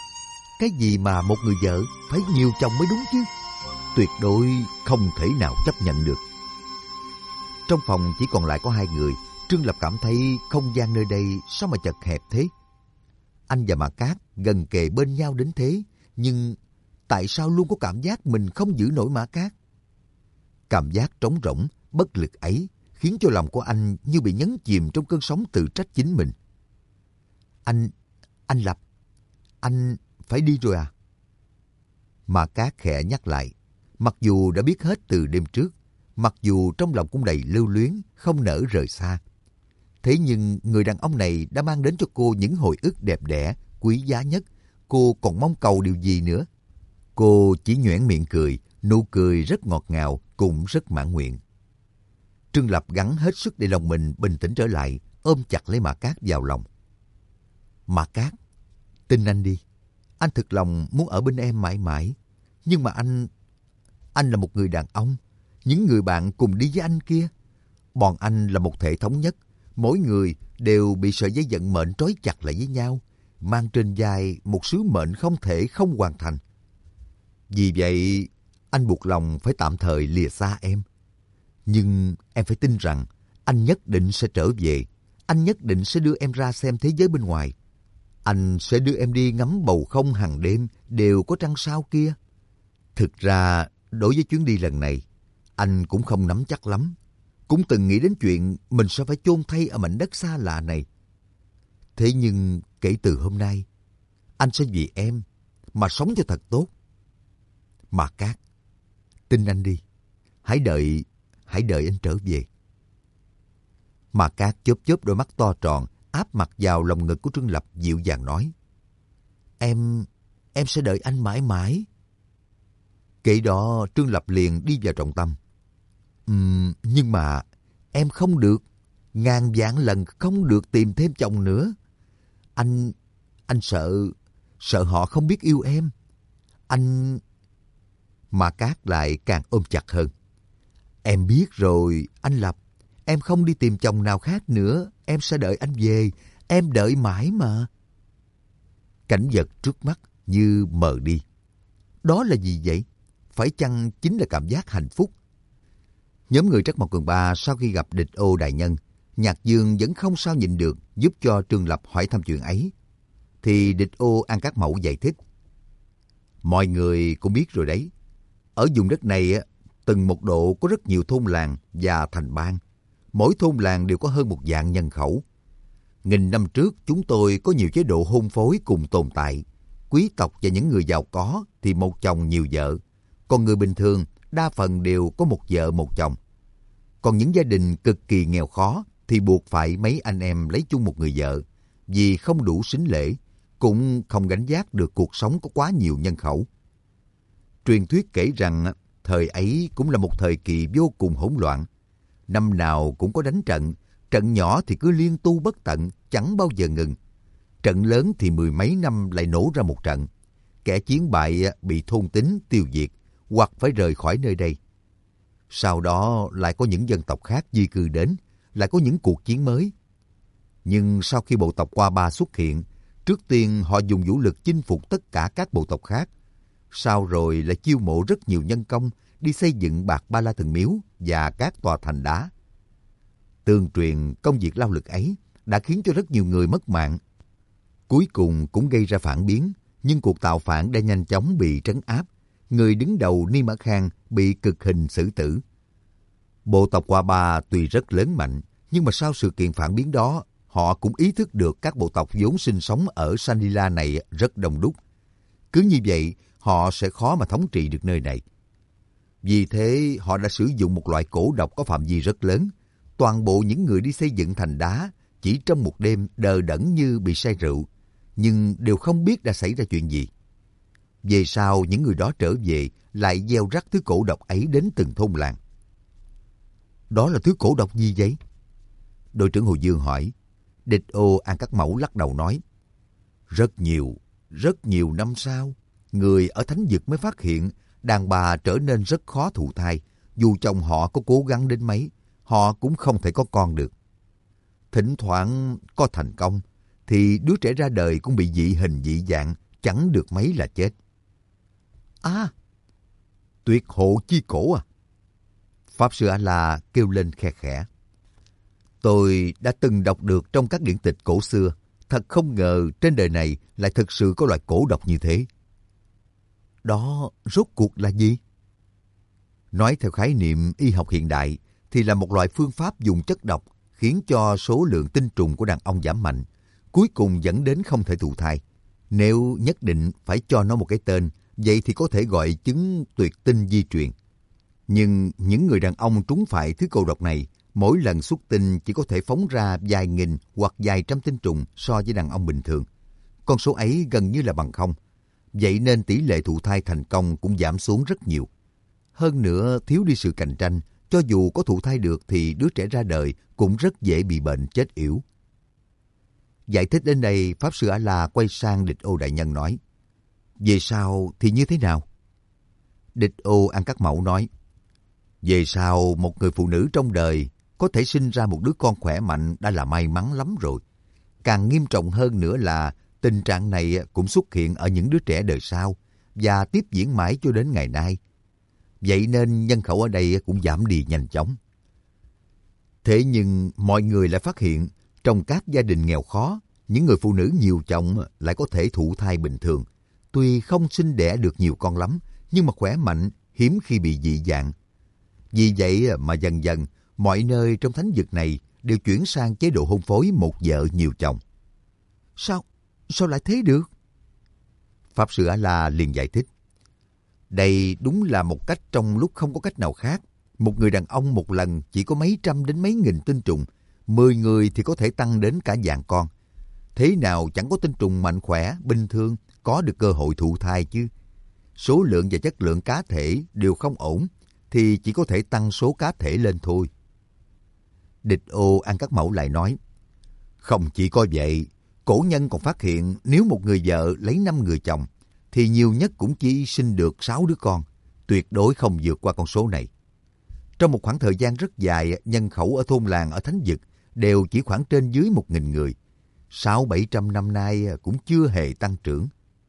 cái gì mà một người vợ phải nhiều chồng mới đúng chứ. Tuyệt đối không thể nào chấp nhận được. Trong phòng chỉ còn lại có hai người. Trương Lập cảm thấy không gian nơi đây sao mà chật hẹp thế. Anh và Mã Cát gần kề bên nhau đến thế, nhưng tại sao luôn có cảm giác mình không giữ nổi Mã Cát? Cảm giác trống rỗng, bất lực ấy khiến cho lòng của anh như bị nhấn chìm trong cơn sóng tự trách chính mình. Anh, anh Lập, anh phải đi rồi à? Mã Cát khẽ nhắc lại, mặc dù đã biết hết từ đêm trước, mặc dù trong lòng cũng đầy lưu luyến, không nỡ rời xa. Thế nhưng người đàn ông này đã mang đến cho cô những hồi ức đẹp đẽ, quý giá nhất. Cô còn mong cầu điều gì nữa? Cô chỉ nhoẻn miệng cười, nụ cười rất ngọt ngào, cũng rất mãn nguyện. Trương Lập gắng hết sức để lòng mình bình tĩnh trở lại, ôm chặt lấy Mã Cát vào lòng. Mã Cát, tin anh đi. Anh thực lòng muốn ở bên em mãi mãi. Nhưng mà anh... Anh là một người đàn ông. Những người bạn cùng đi với anh kia, bọn anh là một thể thống nhất. Mỗi người đều bị sợi dây vận mệnh trói chặt lại với nhau, mang trên vai một sứ mệnh không thể không hoàn thành. Vì vậy, anh buộc lòng phải tạm thời lìa xa em. Nhưng em phải tin rằng anh nhất định sẽ trở về. Anh nhất định sẽ đưa em ra xem thế giới bên ngoài. Anh sẽ đưa em đi ngắm bầu không hàng đêm đều có trăng sao kia. Thực ra, đối với chuyến đi lần này, anh cũng không nắm chắc lắm. Cũng từng nghĩ đến chuyện mình sẽ phải chôn thay ở mảnh đất xa lạ này. Thế nhưng kể từ hôm nay, anh sẽ vì em mà sống cho thật tốt. Mã Cát, tin anh đi. Hãy đợi, hãy đợi anh trở về. Mã Cát chớp chớp đôi mắt to tròn, áp mặt vào lòng ngực của Trương Lập, dịu dàng nói. Em, em sẽ đợi anh mãi mãi. Kể đó Trương Lập liền đi vào trọng tâm. Uhm, nhưng mà em không được, ngàn vạn lần không được tìm thêm chồng nữa. Anh, anh sợ, sợ họ không biết yêu em. Anh... Mã Cát lại càng ôm chặt hơn. Em biết rồi, anh Lập. Em không đi tìm chồng nào khác nữa. Em sẽ đợi anh về. Em đợi mãi mà. Cảnh vật trước mắt như mờ đi. Đó là gì vậy? Phải chăng chính là cảm giác hạnh phúc? Nhóm người Trắc Mộc Cường Ba sau khi gặp Địch Ô đại nhân, Nhạc Dương vẫn không sao nhịn được giúp cho Trương Lập hỏi thăm chuyện ấy. Thì Địch Ô An Các Mẫu giải thích. Mọi người cũng biết rồi đấy. Ở vùng đất này, từng một độ có rất nhiều thôn làng và thành bang. Mỗi thôn làng đều có hơn một vạn nhân khẩu. Nghìn năm trước chúng tôi có nhiều chế độ hôn phối cùng tồn tại. Quý tộc và những người giàu có thì một chồng nhiều vợ. Còn người bình thường đa phần đều có một vợ một chồng. Còn những gia đình cực kỳ nghèo khó thì buộc phải mấy anh em lấy chung một người vợ. Vì không đủ sính lễ, cũng không gánh vác được cuộc sống có quá nhiều nhân khẩu. Truyền thuyết kể rằng thời ấy cũng là một thời kỳ vô cùng hỗn loạn. Năm nào cũng có đánh trận, trận nhỏ thì cứ liên tu bất tận, chẳng bao giờ ngừng. Trận lớn thì mười mấy năm lại nổ ra một trận. Kẻ chiến bại bị thôn tính tiêu diệt, hoặc phải rời khỏi nơi đây. Sau đó lại có những dân tộc khác di cư đến, lại có những cuộc chiến mới. Nhưng sau khi bộ tộc Qua Ba xuất hiện, trước tiên họ dùng vũ lực chinh phục tất cả các bộ tộc khác. Sau rồi lại chiêu mộ rất nhiều nhân công đi xây dựng Bạc Ba La Thần Miếu và các tòa thành đá. Tương truyền công việc lao lực ấy đã khiến cho rất nhiều người mất mạng. Cuối cùng cũng gây ra phản biến, nhưng cuộc tạo phản đã nhanh chóng bị trấn áp. Người đứng đầu Ni Mã Khang bị cực hình xử tử. Bộ tộc Qua Ba tuy rất lớn mạnh, nhưng mà sau sự kiện phản biến đó, họ cũng ý thức được các bộ tộc vốn sinh sống ở Sanila này rất đông đúc. Cứ như vậy, họ sẽ khó mà thống trị được nơi này. Vì thế, họ đã sử dụng một loại cổ độc có phạm vi rất lớn. Toàn bộ những người đi xây dựng thành đá chỉ trong một đêm đờ đẫn như bị say rượu, nhưng đều không biết đã xảy ra chuyện gì. Về sau, những người đó trở về lại gieo rắc thứ cổ độc ấy đến từng thôn làng. Đó là thứ cổ độc gì vậy? Đội trưởng Hồ Dương hỏi. Địch Ô An Các Mẫu lắc đầu nói. Rất nhiều, rất nhiều năm sau, người ở thánh vực mới phát hiện đàn bà trở nên rất khó thụ thai. Dù chồng họ có cố gắng đến mấy, họ cũng không thể có con được. Thỉnh thoảng có thành công, thì đứa trẻ ra đời cũng bị dị hình dị dạng, chẳng được mấy là chết. À, tuyệt hộ chi cổ à? Pháp Sư A-la kêu lên khe khẽ. Tôi đã từng đọc được trong các điển tịch cổ xưa, thật không ngờ trên đời này lại thực sự có loại cổ độc như thế. Đó rốt cuộc là gì? Nói theo khái niệm y học hiện đại thì là một loại phương pháp dùng chất độc khiến cho số lượng tinh trùng của đàn ông giảm mạnh, cuối cùng dẫn đến không thể thụ thai. Nếu nhất định phải cho nó một cái tên, vậy thì có thể gọi chứng tuyệt tinh di truyền. Nhưng những người đàn ông trúng phải thứ cô độc này, mỗi lần xuất tinh chỉ có thể phóng ra vài nghìn hoặc vài trăm tinh trùng so với đàn ông bình thường. Con số ấy gần như là bằng không. Vậy nên tỷ lệ thụ thai thành công cũng giảm xuống rất nhiều. Hơn nữa, thiếu đi sự cạnh tranh, cho dù có thụ thai được thì đứa trẻ ra đời cũng rất dễ bị bệnh chết yểu. Giải thích đến đây, Pháp Sư A-la quay sang Địch Ô đại nhân nói, về sau thì như thế nào? Địch Ô An Các Mẫu nói, về sau một người phụ nữ trong đời có thể sinh ra một đứa con khỏe mạnh đã là may mắn lắm rồi. Càng nghiêm trọng hơn nữa là tình trạng này cũng xuất hiện ở những đứa trẻ đời sau và tiếp diễn mãi cho đến ngày nay. Vậy nên nhân khẩu ở đây cũng giảm đi nhanh chóng. Thế nhưng mọi người lại phát hiện trong các gia đình nghèo khó, những người phụ nữ nhiều chồng lại có thể thụ thai bình thường. Tuy không sinh đẻ được nhiều con lắm, nhưng mà khỏe mạnh, hiếm khi bị dị dạng. Vì vậy mà dần dần, mọi nơi trong thánh vực này đều chuyển sang chế độ hôn phối một vợ nhiều chồng. Sao? Sao lại thế được? Pháp Sư A-la liền giải thích. Đây đúng là một cách trong lúc không có cách nào khác. Một người đàn ông một lần chỉ có mấy trăm đến mấy nghìn tinh trùng, mười người thì có thể tăng đến cả vạn con. Thế nào chẳng có tinh trùng mạnh khỏe, bình thường, có được cơ hội thụ thai chứ. Số lượng và chất lượng cá thể đều không ổn, thì chỉ có thể tăng số cá thể lên thôi. Địch Ô An Các Mẫu lại nói, không chỉ có vậy, cổ nhân còn phát hiện nếu một người vợ lấy năm người chồng, thì nhiều nhất cũng chỉ sinh được sáu đứa con, tuyệt đối không vượt qua con số này. Trong một khoảng thời gian rất dài, nhân khẩu ở thôn làng ở thánh vực đều chỉ khoảng trên dưới một nghìn người. Sáu bảy trăm năm nay cũng chưa hề tăng trưởng.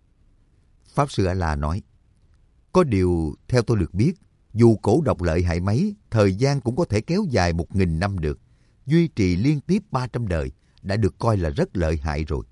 Pháp Sư A-la nói, có điều theo tôi được biết, dù cổ độc lợi hại mấy, thời gian cũng có thể kéo dài một nghìn năm được. Duy trì liên tiếp ba trăm đời đã được coi là rất lợi hại rồi.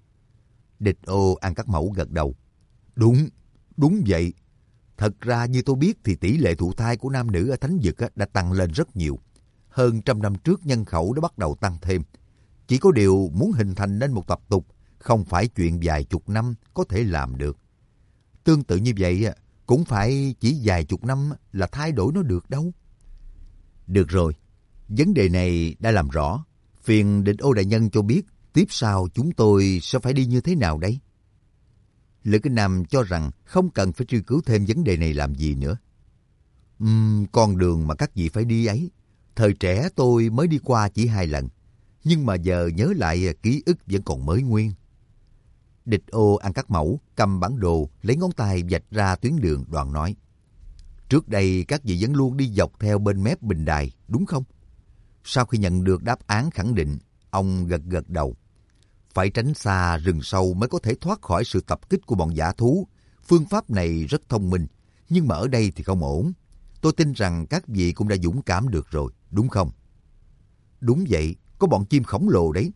Địch Ô An Các Mẫu gật đầu. Đúng, đúng vậy. Thật ra như tôi biết thì tỷ lệ thụ thai của nam nữ ở thánh vực đã tăng lên rất nhiều. Hơn trăm năm trước nhân khẩu đã bắt đầu tăng thêm. Chỉ có điều muốn hình thành nên một tập tục, không phải chuyện vài chục năm có thể làm được. Tương tự như vậy, cũng phải chỉ vài chục năm là thay đổi nó được đâu. Được rồi, vấn đề này đã làm rõ. Phiền Địch Ô đại nhân cho biết tiếp sau chúng tôi sẽ phải đi như thế nào đấy? Lữ Kinh Nam cho rằng không cần phải truy cứu thêm vấn đề này làm gì nữa. Uhm, con đường mà các vị phải đi ấy, thời trẻ tôi mới đi qua chỉ hai lần, nhưng mà giờ nhớ lại ký ức vẫn còn mới nguyên. Địch Ô An Các Mẫu cầm bản đồ lấy ngón tay vạch ra tuyến đường, đoạn nói. Trước đây các vị vẫn luôn đi dọc theo bên mép bình đài, đúng không? Sau khi nhận được đáp án khẳng định, ông gật gật đầu. Phải tránh xa rừng sâu mới có thể thoát khỏi sự tập kích của bọn dã thú. Phương pháp này rất thông minh, nhưng mà ở đây thì không ổn. Tôi tin rằng các vị cũng đã dũng cảm được rồi, đúng không? Đúng vậy, có bọn chim khổng lồ đấy.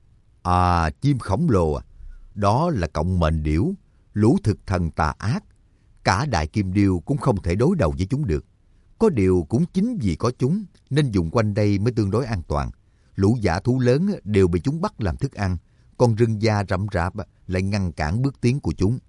À, chim khổng lồ à? Đó là cộng mệnh điểu, lũ thực thần tà ác. Cả đại kim điêu cũng không thể đối đầu với chúng được. Có điều cũng chính vì có chúng nên dùng quanh đây mới tương đối an toàn. Lũ dã thú lớn đều bị chúng bắt làm thức ăn, còn rừng già rậm rạp lại ngăn cản bước tiến của chúng.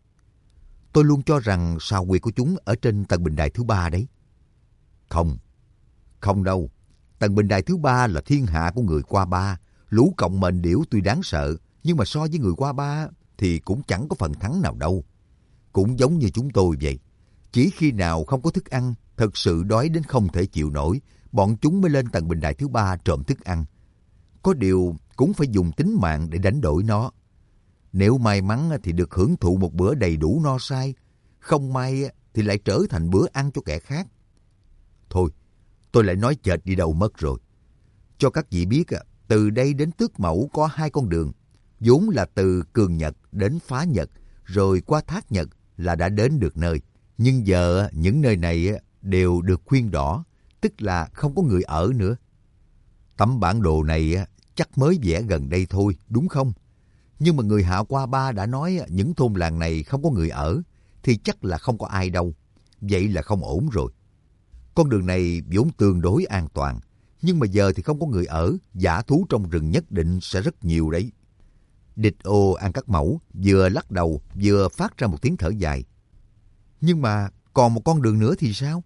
Tôi luôn cho rằng sao huyệt của chúng ở trên tầng bình đài thứ ba đấy. Không, không đâu. Tầng bình đài thứ ba là thiên hạ của người qua ba. Lũ cộng mệnh điểu tuy đáng sợ, nhưng mà so với người qua ba thì cũng chẳng có phần thắng nào đâu. Cũng giống như chúng tôi vậy. Chỉ khi nào không có thức ăn, thật sự đói đến không thể chịu nổi, bọn chúng mới lên tầng bình đài thứ ba trộm thức ăn. Có điều cũng phải dùng tính mạng để đánh đổi nó. Nếu may mắn thì được hưởng thụ một bữa đầy đủ no say, không may thì lại trở thành bữa ăn cho kẻ khác. Thôi, tôi lại nói chệch đi đâu mất rồi. Cho các vị biết, từ đây đến Tước Mẫu có hai con đường, vốn là từ Cường Nhật đến Phá Nhật, rồi qua thác Nhật là đã đến được nơi. Nhưng giờ những nơi này đều được khuyên đỏ, tức là không có người ở nữa. Tấm bản đồ này chắc mới vẽ gần đây thôi, đúng không? Nhưng mà người Hạ Qua Ba đã nói những thôn làng này không có người ở, thì chắc là không có ai đâu. Vậy là không ổn rồi. Con đường này vốn tương đối an toàn, nhưng mà giờ thì không có người ở, dã thú trong rừng nhất định sẽ rất nhiều đấy. Địch Ô ăn cắt mẩu, vừa lắc đầu vừa phát ra một tiếng thở dài. Nhưng mà còn một con đường nữa thì sao?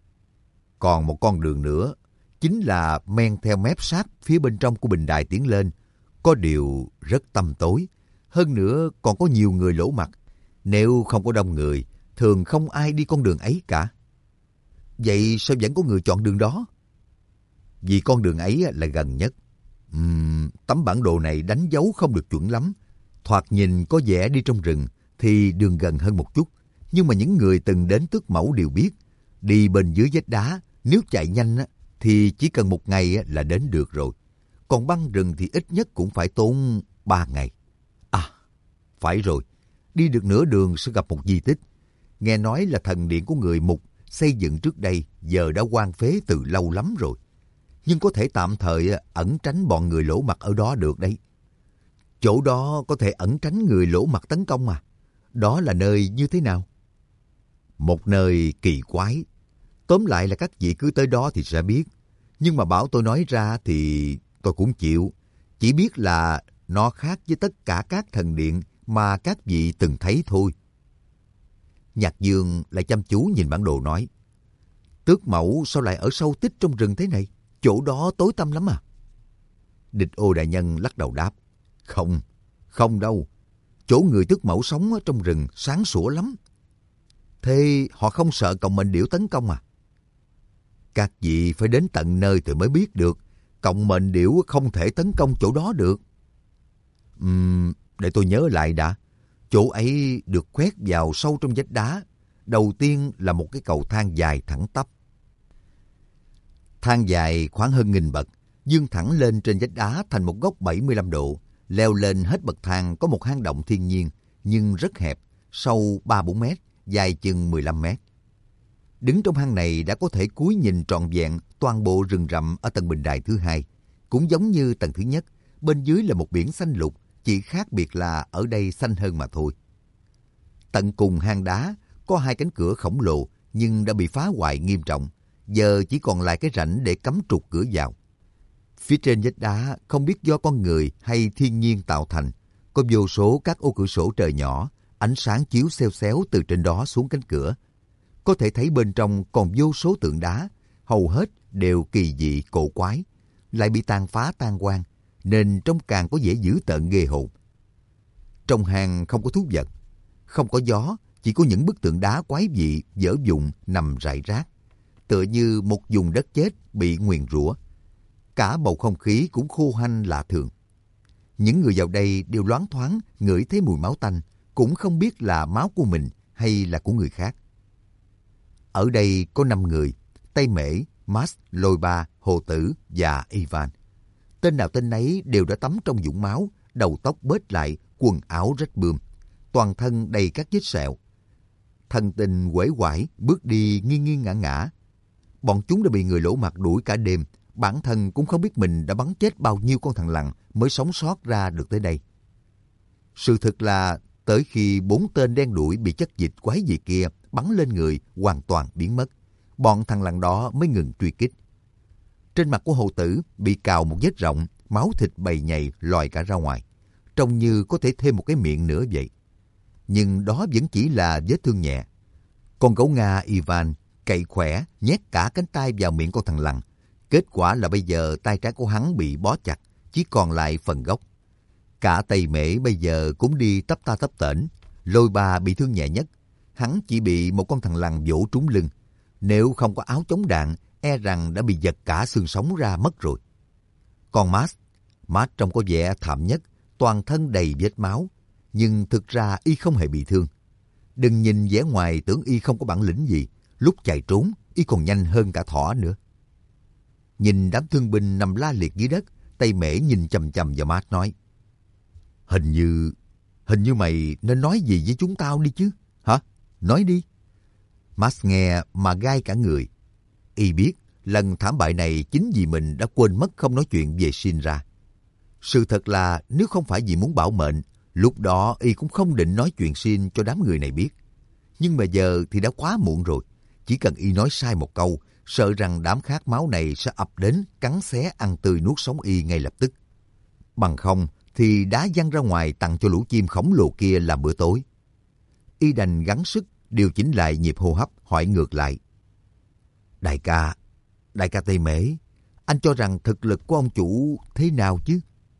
Còn một con đường nữa, chính là men theo mép sáp phía bên trong của bình đài tiến lên. Có điều rất tăm tối, hơn nữa còn có nhiều người lỗ mặt. Nếu không có đông người, thường không ai đi con đường ấy cả. Vậy sao vẫn có người chọn đường đó? Vì con đường ấy là gần nhất. Uhm, tấm bản đồ này đánh dấu không được chuẩn lắm. Thoạt nhìn có vẻ đi trong rừng thì đường gần hơn một chút. Nhưng mà những người từng đến Tước Mẫu đều biết, đi bên dưới vách đá, nếu chạy nhanh thì chỉ cần một ngày là đến được rồi. Còn băng rừng thì ít nhất cũng phải tốn ba ngày. À, phải rồi, đi được nửa đường sẽ gặp một di tích. Nghe nói là thần điện của người Mục xây dựng trước đây, giờ đã hoang phế từ lâu lắm rồi. Nhưng có thể tạm thời ẩn tránh bọn người lỗ mặt ở đó được đấy. Chỗ đó có thể ẩn tránh người lỗ mặt tấn công mà. Đó là nơi như thế nào? Một nơi kỳ quái. Tóm lại là các vị cứ tới đó thì sẽ biết. Nhưng mà bảo tôi nói ra thì tôi cũng chịu. Chỉ biết là nó khác với tất cả các thần điện mà các vị từng thấy thôi. Nhạc Dương lại chăm chú nhìn bản đồ nói. Tước Mẫu sao lại ở sâu tích trong rừng thế này? Chỗ đó tối tăm lắm à? Địch Ô đại nhân lắc đầu đáp. Không, không đâu. Chỗ người Tước Mẫu sống trong rừng sáng sủa lắm. Thế họ không sợ Cộng Mệnh Điểu tấn công à? Các vị phải đến tận nơi thì mới biết được. Cộng Mệnh Điểu không thể tấn công chỗ đó được. Uhm, để tôi nhớ lại đã. Chỗ ấy được khoét vào sâu trong vách đá. Đầu tiên là một cái cầu thang dài thẳng tắp. Thang dài khoảng hơn nghìn bậc, dương thẳng lên trên vách đá thành một góc bảy mươi lăm độ. Leo lên hết bậc thang có một hang động thiên nhiên, nhưng rất hẹp, sâu ba bốn mét, dài chừng mười lăm mét. Đứng trong hang này đã có thể cúi nhìn trọn vẹn toàn bộ rừng rậm ở tầng bình đài thứ hai. Cũng giống như tầng thứ nhất, bên dưới là một biển xanh lục, chỉ khác biệt là ở đây xanh hơn mà thôi. Tận cùng hang đá có hai cánh cửa khổng lồ nhưng đã bị phá hoại nghiêm trọng. Giờ chỉ còn lại cái rãnh để cắm trục cửa vào. Phía trên vách đá không biết do con người hay thiên nhiên tạo thành, có vô số các ô cửa sổ trời nhỏ, ánh sáng chiếu xéo xéo từ trên đó xuống cánh cửa. Có thể thấy bên trong còn vô số tượng đá, hầu hết đều kỳ dị cổ quái, lại bị tàn phá tan hoang, nên trông càng có vẻ dữ tợn ghê hồn. Trong hang không có thú vật, không có gió, chỉ có những bức tượng đá quái dị dở dụng nằm rải rác, tựa như một vùng đất chết bị nguyền rủa. Cả bầu không khí cũng khô hanh lạ thường. Những người vào đây đều loáng thoáng ngửi thấy mùi máu tanh, cũng không biết là máu của mình hay là của người khác. Ở đây có năm người, Tây Mễ, Max, Lôi Ba, Hồ Tử và Ivan. Tên nào tên nấy đều đã tắm trong vũng máu, đầu tóc bết lại, quần áo rách bươm, toàn thân đầy các vết sẹo. Thần tình uể oải, bước đi nghiêng nghiêng ngã ngã. Bọn chúng đã bị người lỗ mặt đuổi cả đêm, bản thân cũng không biết mình đã bắn chết bao nhiêu con thằn lằn mới sống sót ra được tới đây. Sự thật là tới khi bốn tên đen đuổi bị chất dịch quái dị kia bắn lên người hoàn toàn biến mất, bọn thằn lằn đó mới ngừng truy kích. Trên mặt của Hồ Tử bị cào một vết rộng, máu thịt bầy nhầy lòi cả ra ngoài, trông như có thể thêm một cái miệng nữa vậy. Nhưng đó vẫn chỉ là vết thương nhẹ. Con gấu Nga Ivan cậy khỏe nhét cả cánh tay vào miệng con thằn lằn. Kết quả là bây giờ tay trái của hắn bị bó chặt, chỉ còn lại phần gốc. Cả Tây Mễ bây giờ cũng đi tấp ta tấp tễnh. Lôi Ba bị thương nhẹ nhất, hắn chỉ bị một con thằn lằn vỗ trúng lưng. Nếu không có áo chống đạn, e rằng đã bị giật cả xương sống ra mất rồi. Còn Max, Max trông có vẻ thảm nhất, toàn thân đầy vết máu, nhưng thực ra y không hề bị thương. Đừng nhìn vẻ ngoài tưởng y không có bản lĩnh gì, lúc chạy trốn y còn nhanh hơn cả thỏ nữa. Nhìn đám thương binh nằm la liệt dưới đất, Tây Mễ nhìn chằm chằm vào Max nói: Hình như hình như mày nên nói gì với chúng tao đi chứ. Hả? Nói đi. Max nghe mà gai cả người. Y biết lần thảm bại này chính vì mình đã quên mất không nói chuyện về Shinra. Sự thật là nếu không phải vì muốn bảo mệnh, lúc đó Y cũng không định nói chuyện Shin cho đám người này biết. Nhưng mà giờ thì đã quá muộn rồi. Chỉ cần Y nói sai một câu, sợ rằng đám khát máu này sẽ ập đến cắn xé ăn tươi nuốt sống Y ngay lập tức. Bằng không thì đá văng ra ngoài tặng cho lũ chim khổng lồ kia làm bữa tối. Y đành gắng sức điều chỉnh lại nhịp hô hấp, hỏi ngược lại. Đại ca, đại ca Tây Mễ, anh cho rằng thực lực của ông chủ thế nào chứ?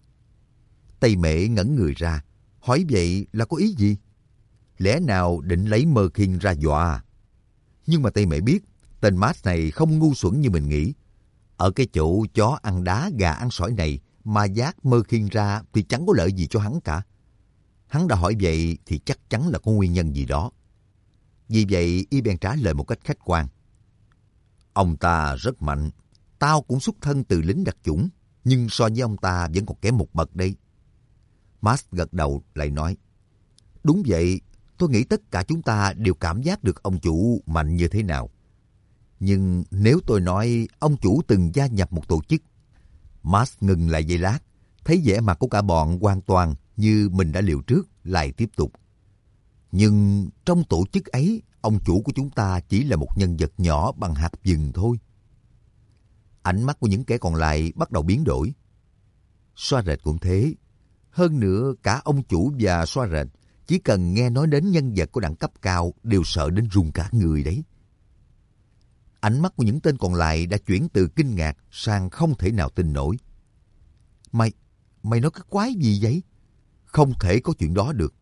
Tây Mễ ngẩn người ra, hỏi vậy là có ý gì? Lẽ nào định lấy Mơ Kinh ra dọa à? Nhưng mà Tây Mễ biết, tên Max này không ngu xuẩn như mình nghĩ. Ở cái chỗ chó ăn đá gà ăn sỏi này mà giác Mơ Kinh ra thì chẳng có lợi gì cho hắn cả. Hắn đã hỏi vậy thì chắc chắn là có nguyên nhân gì đó. Vì vậy Y bèn trả lời một cách khách quan. Ông ta rất mạnh, tao cũng xuất thân từ lính đặc chủng, nhưng so với ông ta vẫn còn kém một bậc đây. Max gật đầu lại nói, đúng vậy, tôi nghĩ tất cả chúng ta đều cảm giác được ông chủ mạnh như thế nào. Nhưng nếu tôi nói ông chủ từng gia nhập một tổ chức. Max ngừng lại giây lát, thấy vẻ mặt của cả bọn hoàn toàn như mình đã liều trước, lại tiếp tục. Nhưng trong tổ chức ấy, ông chủ của chúng ta chỉ là một nhân vật nhỏ bằng hạt vừng thôi. Ánh mắt của những kẻ còn lại bắt đầu biến đổi. Xoa rệt cũng thế. Hơn nữa, cả ông chủ và xoa rệt chỉ cần nghe nói đến nhân vật của đẳng cấp cao đều sợ đến run cả người đấy. Ánh mắt của những tên còn lại đã chuyển từ kinh ngạc sang không thể nào tin nổi. Mày, mày nói cái quái gì vậy? Không thể có chuyện đó được.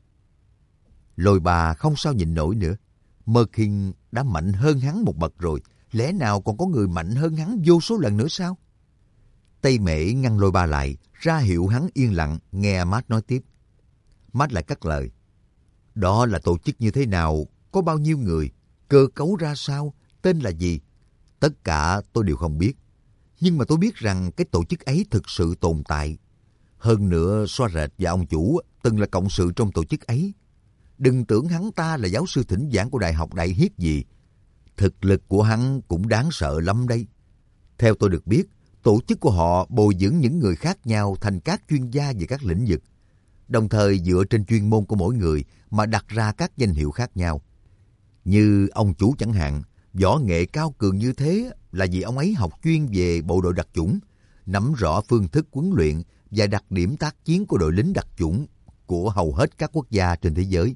Lôi bà không sao nhịn nổi nữa. Mơ Kinh đã mạnh hơn hắn một bậc rồi. Lẽ nào còn có người mạnh hơn hắn vô số lần nữa sao? Tây Mễ ngăn Lôi bà lại, ra hiệu hắn yên lặng, nghe Matt nói tiếp. Matt lại cắt lời. Đó là tổ chức như thế nào? Có bao nhiêu người? Cơ cấu ra sao? Tên là gì? Tất cả tôi đều không biết. Nhưng mà tôi biết rằng cái tổ chức ấy thực sự tồn tại. Hơn nữa, Xoa Rệt và ông chủ từng là cộng sự trong tổ chức ấy. Đừng tưởng hắn ta là giáo sư thỉnh giảng của Đại học Đại Hiết gì. Thực lực của hắn cũng đáng sợ lắm đấy. Theo tôi được biết, tổ chức của họ bồi dưỡng những người khác nhau thành các chuyên gia về các lĩnh vực. Đồng thời dựa trên chuyên môn của mỗi người mà đặt ra các danh hiệu khác nhau. Như ông chủ chẳng hạn, võ nghệ cao cường như thế là vì ông ấy học chuyên về bộ đội đặc chủng, nắm rõ phương thức huấn luyện và đặc điểm tác chiến của đội lính đặc chủng của hầu hết các quốc gia trên thế giới.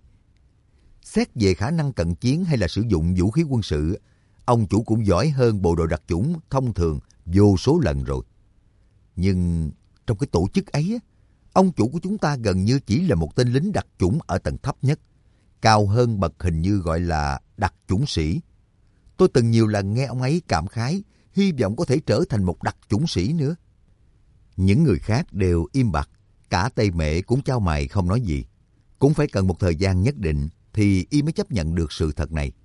Xét về khả năng cận chiến hay là sử dụng vũ khí quân sự, ông chủ cũng giỏi hơn bộ đội đặc chủng thông thường vô số lần rồi. Nhưng trong cái tổ chức ấy, ông chủ của chúng ta gần như chỉ là một tên lính đặc chủng ở tầng thấp nhất, cao hơn bậc hình như gọi là đặc chủng sĩ. Tôi từng nhiều lần nghe ông ấy cảm khái, hy vọng có thể trở thành một đặc chủng sĩ nữa. Những người khác đều im bặt, cả Tây Mễ cũng chau mày không nói gì. Cũng phải cần một thời gian nhất định thì y mới chấp nhận được sự thật này.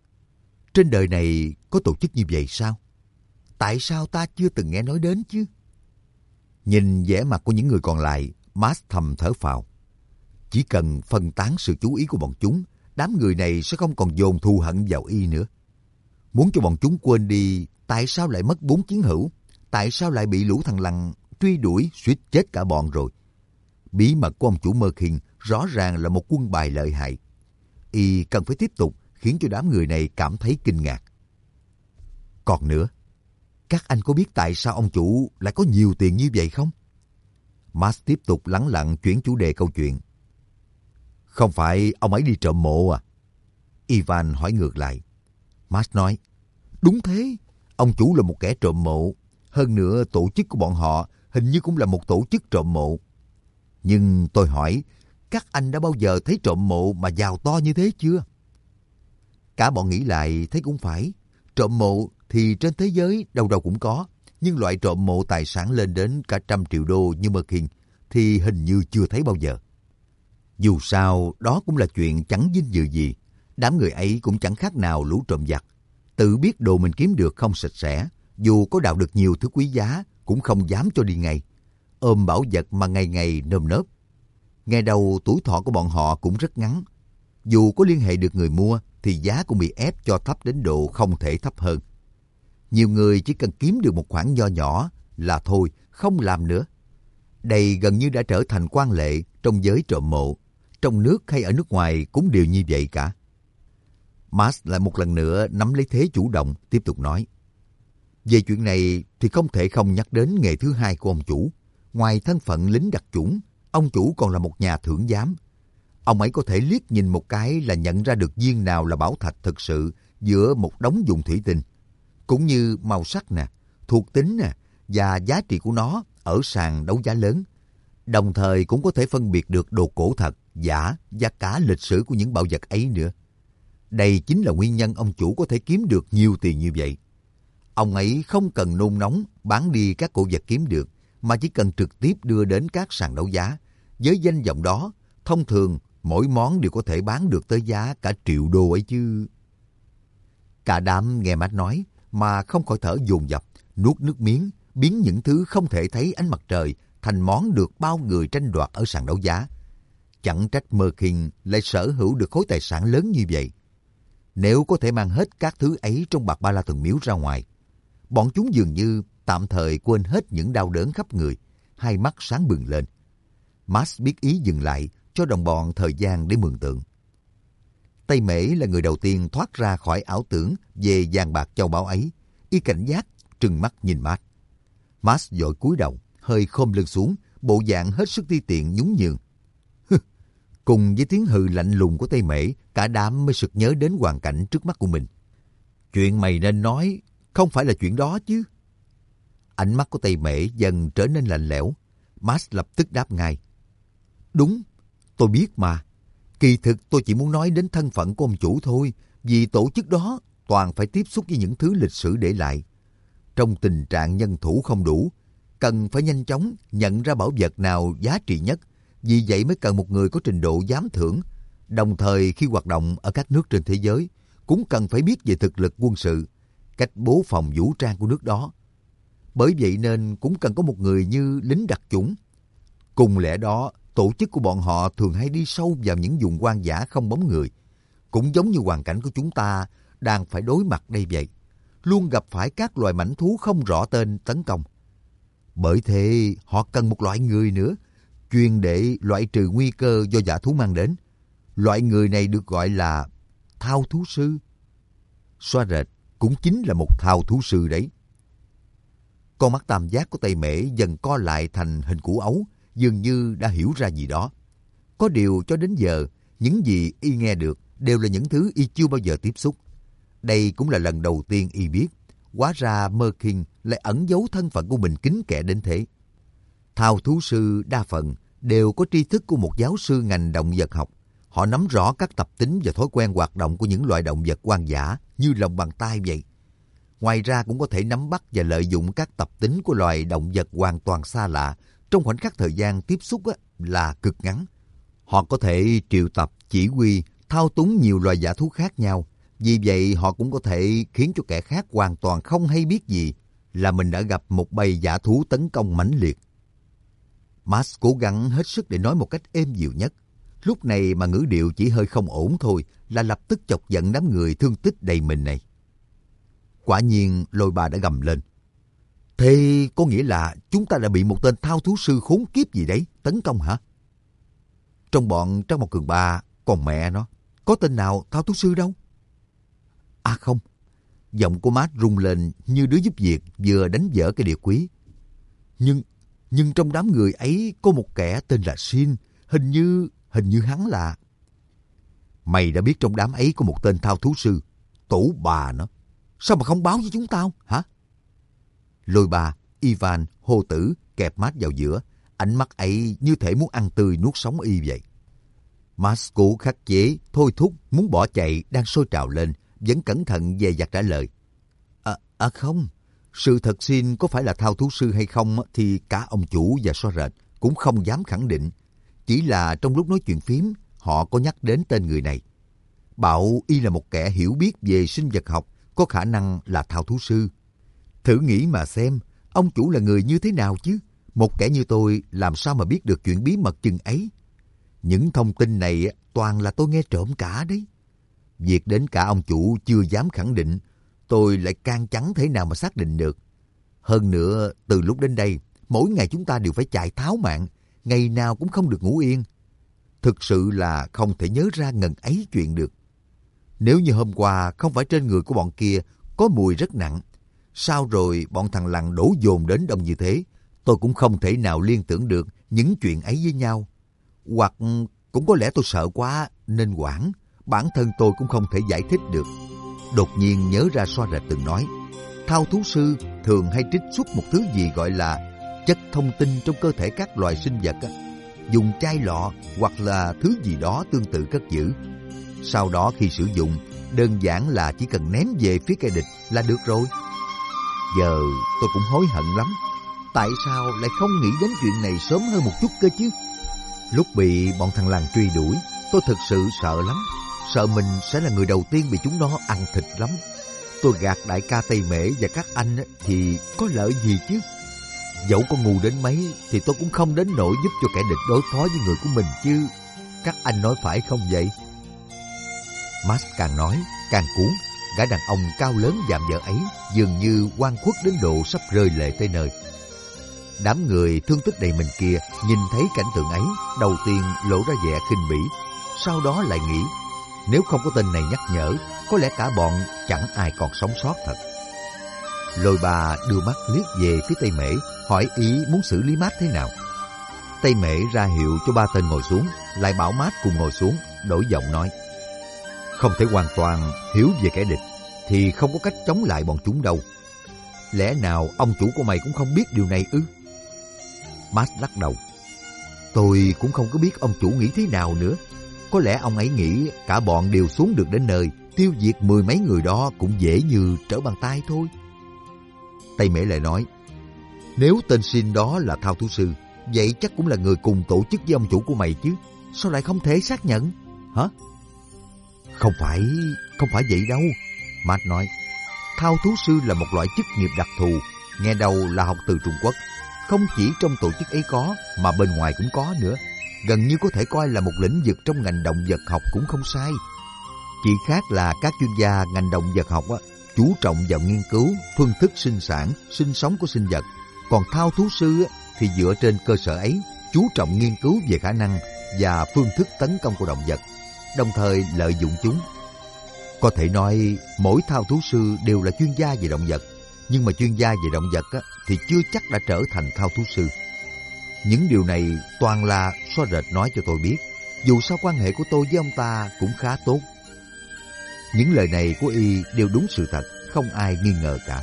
Trên đời này có tổ chức như vậy sao? Tại sao ta chưa từng nghe nói đến chứ? Nhìn vẻ mặt của những người còn lại, Max thầm thở phào. Chỉ cần phân tán sự chú ý của bọn chúng, đám người này sẽ không còn dồn thù hận vào y nữa. Muốn cho bọn chúng quên đi tại sao lại mất bốn chiến hữu, tại sao lại bị lũ thằng lằn truy đuổi suýt chết cả bọn rồi. Bí mật của ông chủ Mơ Kinh rõ ràng là một quân bài lợi hại. Y cần phải tiếp tục khiến cho đám người này cảm thấy kinh ngạc. Còn nữa, các anh có biết tại sao ông chủ lại có nhiều tiền như vậy không? Max tiếp tục lắng lặng chuyển chủ đề câu chuyện. Không phải ông ấy đi trộm mộ à? Ivan hỏi ngược lại. Max nói, đúng thế, ông chủ là một kẻ trộm mộ. Hơn nữa tổ chức của bọn họ hình như cũng là một tổ chức trộm mộ. Nhưng tôi hỏi, các anh đã bao giờ thấy trộm mộ mà giàu to như thế chưa? Cả bọn nghĩ lại thấy cũng phải. Trộm mộ thì trên thế giới đâu đâu cũng có. Nhưng loại trộm mộ tài sản lên đến cả trăm triệu đô như Mơ Kinh thì hình như chưa thấy bao giờ. Dù sao, đó cũng là chuyện chẳng vinh dự gì. Đám người ấy cũng chẳng khác nào lũ trộm giặc. Tự biết đồ mình kiếm được không sạch sẽ, dù có đào được nhiều thứ quý giá cũng không dám cho đi ngay. Ôm bảo vật mà ngày ngày nơm nớp. Nghe đầu tuổi thọ của bọn họ cũng rất ngắn. Dù có liên hệ được người mua thì giá cũng bị ép cho thấp đến độ không thể thấp hơn. Nhiều người chỉ cần kiếm được một khoản nho nhỏ là thôi, không làm nữa. Đây gần như đã trở thành quan lệ trong giới trộm mộ. Trong nước hay ở nước ngoài cũng đều như vậy cả. Max lại một lần nữa nắm lấy thế chủ động, tiếp tục nói. Về chuyện này thì không thể không nhắc đến nghề thứ hai của ông chủ. Ngoài thân phận lính đặc chủng, ông chủ còn là một nhà thưởng giám. Ông ấy có thể liếc nhìn một cái là nhận ra được viên nào là bảo thạch thực sự giữa một đống dùng thủy tinh. Cũng như màu sắc nè, thuộc tính nè và giá trị của nó ở sàn đấu giá lớn. Đồng thời cũng có thể phân biệt được đồ cổ thật, giả và cả lịch sử của những bảo vật ấy nữa. Đây chính là nguyên nhân ông chủ có thể kiếm được nhiều tiền như vậy. Ông ấy không cần nôn nóng bán đi các cổ vật kiếm được, mà chỉ cần trực tiếp đưa đến các sàn đấu giá. Với danh vọng đó, thông thường mỗi món đều có thể bán được tới giá cả triệu đô ấy chứ. Cả đám nghe Matt nói mà không khỏi thở dồn dập, nuốt nước miếng, biến những thứ không thể thấy ánh mặt trời thành món được bao người tranh đoạt ở sàn đấu giá. Chẳng trách Merkin lại sở hữu được khối tài sản lớn như vậy. Nếu có thể mang hết các thứ ấy trong bạc ba la thần miếu ra ngoài, bọn chúng dường như tạm thời quên hết những đau đớn khắp người, hai mắt sáng bừng lên. Max biết ý dừng lại, cho đồng bọn thời gian để mường tượng. Tây Mễ là người đầu tiên thoát ra khỏi ảo tưởng về vàng bạc châu báu ấy. Y cảnh giác, trừng mắt nhìn Max. Max vội cúi đầu, hơi khom lưng xuống, bộ dạng hết sức ti tiện nhún nhường. Cùng với tiếng hừ lạnh lùng của Tây Mễ, cả đám mới sực nhớ đến hoàn cảnh trước mắt của mình. Chuyện mày nên nói không phải là chuyện đó chứ. Ánh mắt của Tây Mễ dần trở nên lạnh lẽo. Max lập tức đáp ngay. Đúng, tôi biết mà. Kỳ thực tôi chỉ muốn nói đến thân phận của ông chủ thôi, vì tổ chức đó toàn phải tiếp xúc với những thứ lịch sử để lại. Trong tình trạng nhân thủ không đủ, cần phải nhanh chóng nhận ra bảo vật nào giá trị nhất. Vì vậy mới cần một người có trình độ giám thưởng. Đồng thời khi hoạt động ở các nước trên thế giới, cũng cần phải biết về thực lực quân sự, cách bố phòng vũ trang của nước đó. Bởi vậy nên cũng cần có một người như lính đặc chủng. Cùng lẽ đó, tổ chức của bọn họ thường hay đi sâu vào những vùng hoang dã không bóng người. Cũng giống như hoàn cảnh của chúng ta đang phải đối mặt đây vậy. Luôn gặp phải các loài mãnh thú không rõ tên tấn công. Bởi thế họ cần một loại người nữa, chuyên để loại trừ nguy cơ do dã thú mang đến. Loại người này được gọi là thao thú sư. Xoa rệt cũng chính là một thao thú sư đấy. Con mắt tam giác của Tây Mễ dần co lại thành hình củ ấu, dường như đã hiểu ra gì đó. Có điều cho đến giờ, những gì y nghe được đều là những thứ y chưa bao giờ tiếp xúc. Đây cũng là lần đầu tiên y biết, hóa ra Merkin lại ẩn giấu thân phận của mình kín kẽ đến thế. Thao thú sư đa phần đều có tri thức của một giáo sư ngành động vật học. Họ nắm rõ các tập tính và thói quen hoạt động của những loài động vật hoang dã như lòng bàn tay vậy. Ngoài ra cũng có thể nắm bắt và lợi dụng các tập tính của loài động vật hoàn toàn xa lạ trong khoảnh khắc thời gian tiếp xúc á, là cực ngắn. Họ có thể triệu tập, chỉ huy, thao túng nhiều loài dã thú khác nhau. Vì vậy họ cũng có thể khiến cho kẻ khác hoàn toàn không hay biết gì là mình đã gặp một bầy dã thú tấn công mãnh liệt. Max cố gắng hết sức để nói một cách êm dịu nhất. Lúc này mà ngữ điệu chỉ hơi không ổn thôi là lập tức chọc giận đám người thương tích đầy mình này. Quả nhiên Lôi Bà đã gầm lên. Thế có nghĩa là chúng ta đã bị một tên thao thú sư khốn kiếp gì đấy tấn công hả? Trong bọn Trác Mộc Cường Ba, còn mẹ nó, có tên nào thao thú sư đâu? À không, giọng của Matt rung lên như đứa giúp việc vừa đánh vỡ cái đĩa quý. Nhưng, nhưng trong đám người ấy có một kẻ tên là Shin, hình như, hình như hắn là... Mày đã biết trong đám ấy có một tên thao thú sư, tổ bà nó. Sao mà không báo với chúng tao, hả? Lôi Bà, Ivan, Hồ Tử kẹp Matt vào giữa, ánh mắt ấy như thể muốn ăn tươi nuốt sống y vậy. Matt cố khắc chế, thôi thúc, muốn bỏ chạy đang sôi trào lên, vẫn cẩn thận dè dặt trả lời. À, à không, sự thật Shin có phải là thao thú sư hay không thì cả ông chủ và Xoa Rệt cũng không dám khẳng định. Chỉ là trong lúc nói chuyện phím, họ có nhắc đến tên người này. Bảo y là một kẻ hiểu biết về sinh vật học, có khả năng là thao thú sư. Thử nghĩ mà xem, ông chủ là người như thế nào chứ? Một kẻ như tôi làm sao mà biết được chuyện bí mật chừng ấy? Những thông tin này toàn là tôi nghe trộm cả đấy. Việc đến cả ông chủ chưa dám khẳng định, tôi lại càng chẳng thể nào mà xác định được. Hơn nữa, từ lúc đến đây, mỗi ngày chúng ta đều phải chạy tháo mạng, ngày nào cũng không được ngủ yên. Thực sự là không thể nhớ ra ngần ấy chuyện được. Nếu như hôm qua không phải trên người của bọn kia có mùi rất nặng, sao rồi bọn thằng Lằn đổ dồn đến đông như thế, tôi cũng không thể nào liên tưởng được những chuyện ấy với nhau. Hoặc cũng có lẽ tôi sợ quá nên hoảng, bản thân tôi cũng không thể giải thích được. Đột nhiên nhớ ra Xoa Rệt từng nói, thao thú sư thường hay trích xuất một thứ gì gọi là chất thông tin trong cơ thể các loài sinh vật, dùng chai lọ hoặc là thứ gì đó tương tự cất giữ. Sau đó khi sử dụng, đơn giản là chỉ cần ném về phía kẻ địch là được rồi. Giờ tôi cũng hối hận lắm. Tại sao lại không nghĩ đến chuyện này sớm hơn một chút cơ chứ? Lúc bị bọn thằng Lằn truy đuổi, tôi thực sự sợ lắm. Sợ mình sẽ là người đầu tiên bị chúng nó ăn thịt lắm. Tôi gạt đại ca Tây Mễ và các anh thì có lợi gì chứ? Dẫu có ngu đến mấy thì tôi cũng không đến nỗi giúp cho kẻ địch đối phó với người của mình chứ. Các anh nói phải không vậy? Max càng nói càng cuốn. Gã đàn ông cao lớn dạm dở ấy dường như oan khuất đến độ sắp rơi lệ tới nơi. Đám người thương tích đầy mình kia nhìn thấy cảnh tượng ấy, đầu tiên lộ ra vẻ khinh bỉ, sau đó lại nghĩ nếu không có tên này nhắc nhở, có lẽ cả bọn chẳng ai còn sống sót thật. Lôi Bà đưa mắt liếc về phía Tây Mễ, hỏi ý muốn xử lý Mát thế nào. Tây Mễ ra hiệu cho ba tên ngồi xuống, lại bảo Mát cùng ngồi xuống, đổi giọng nói: không thể hoàn toàn hiểu về kẻ địch thì không có cách chống lại bọn chúng đâu. Lẽ nào ông chủ của mày cũng không biết điều này ư? Mát lắc đầu: tôi cũng không có biết ông chủ nghĩ thế nào nữa. Có lẽ ông ấy nghĩ cả bọn đều xuống được đến nơi, tiêu diệt mười mấy người đó cũng dễ như trở bàn tay thôi. Tây Mễ lại nói: nếu tên Xin đó là thao thú sư, vậy chắc cũng là người cùng tổ chức với ông chủ của mày chứ. Sao lại không thể xác nhận? Hả? Không phải, không phải vậy đâu. Matt nói: thao thú sư là một loại chức nghiệp đặc thù, nghe đầu là học từ Trung Quốc. Không chỉ trong tổ chức ấy có, mà bên ngoài cũng có nữa. Gần như có thể coi là một lĩnh vực trong ngành động vật học cũng không sai. Chỉ khác là các chuyên gia ngành động vật học á, chú trọng vào nghiên cứu phương thức sinh sản, sinh sống của sinh vật. Còn thao thú sư á, thì dựa trên cơ sở ấy, chú trọng nghiên cứu về khả năng và phương thức tấn công của động vật, đồng thời lợi dụng chúng. Có thể nói mỗi thao thú sư đều là chuyên gia về động vật, nhưng mà chuyên gia về động vật á, thì chưa chắc đã trở thành thao thú sư. Những điều này toàn là Xóa Rệt nói cho tôi biết. Dù sao quan hệ của tôi với ông ta cũng khá tốt. Những lời này của y đều đúng sự thật, không ai nghi ngờ cả.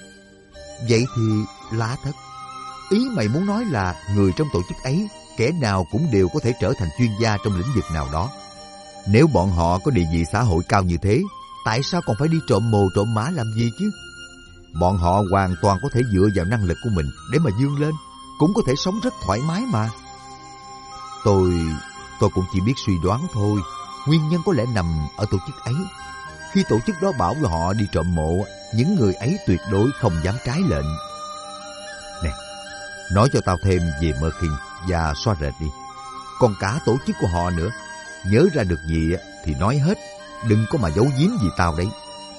Vậy thì lạ thật. Ý mày muốn nói là người trong tổ chức ấy, kẻ nào cũng đều có thể trở thành chuyên gia trong lĩnh vực nào đó. Nếu bọn họ có địa vị xã hội cao như thế, tại sao còn phải đi trộm mồ trộm mã làm gì chứ? Bọn họ hoàn toàn có thể dựa vào năng lực của mình để mà vươn lên, cũng có thể sống rất thoải mái mà. Tôi, tôi cũng chỉ biết suy đoán thôi. Nguyên nhân có lẽ nằm ở tổ chức ấy. Khi tổ chức đó bảo là họ đi trộm mộ, những người ấy tuyệt đối không dám trái lệnh. Nè, nói cho tao thêm về Mơ Kinh và Xóa Rệt đi. Còn cả tổ chức của họ nữa. Nhớ ra được gì thì nói hết, đừng có mà giấu giếm gì tao đấy.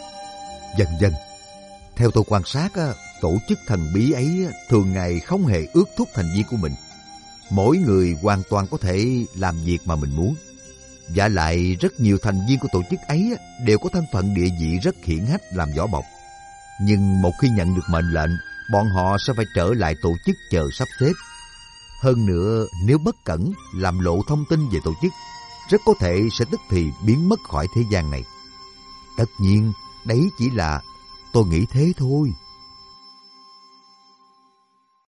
Dần dần, theo tôi quan sát, tổ chức thần bí ấy thường ngày không hề ước thúc thành viên của mình. Mỗi người hoàn toàn có thể làm việc mà mình muốn. Và lại rất nhiều thành viên của tổ chức ấy đều có thân phận địa vị rất hiển hách làm vỏ bọc. Nhưng một khi nhận được mệnh lệnh, bọn họ sẽ phải trở lại tổ chức chờ sắp xếp. Hơn nữa, nếu bất cẩn làm lộ thông tin về tổ chức, rất có thể sẽ tức thì biến mất khỏi thế gian này. Tất nhiên, đấy chỉ là tôi nghĩ thế thôi.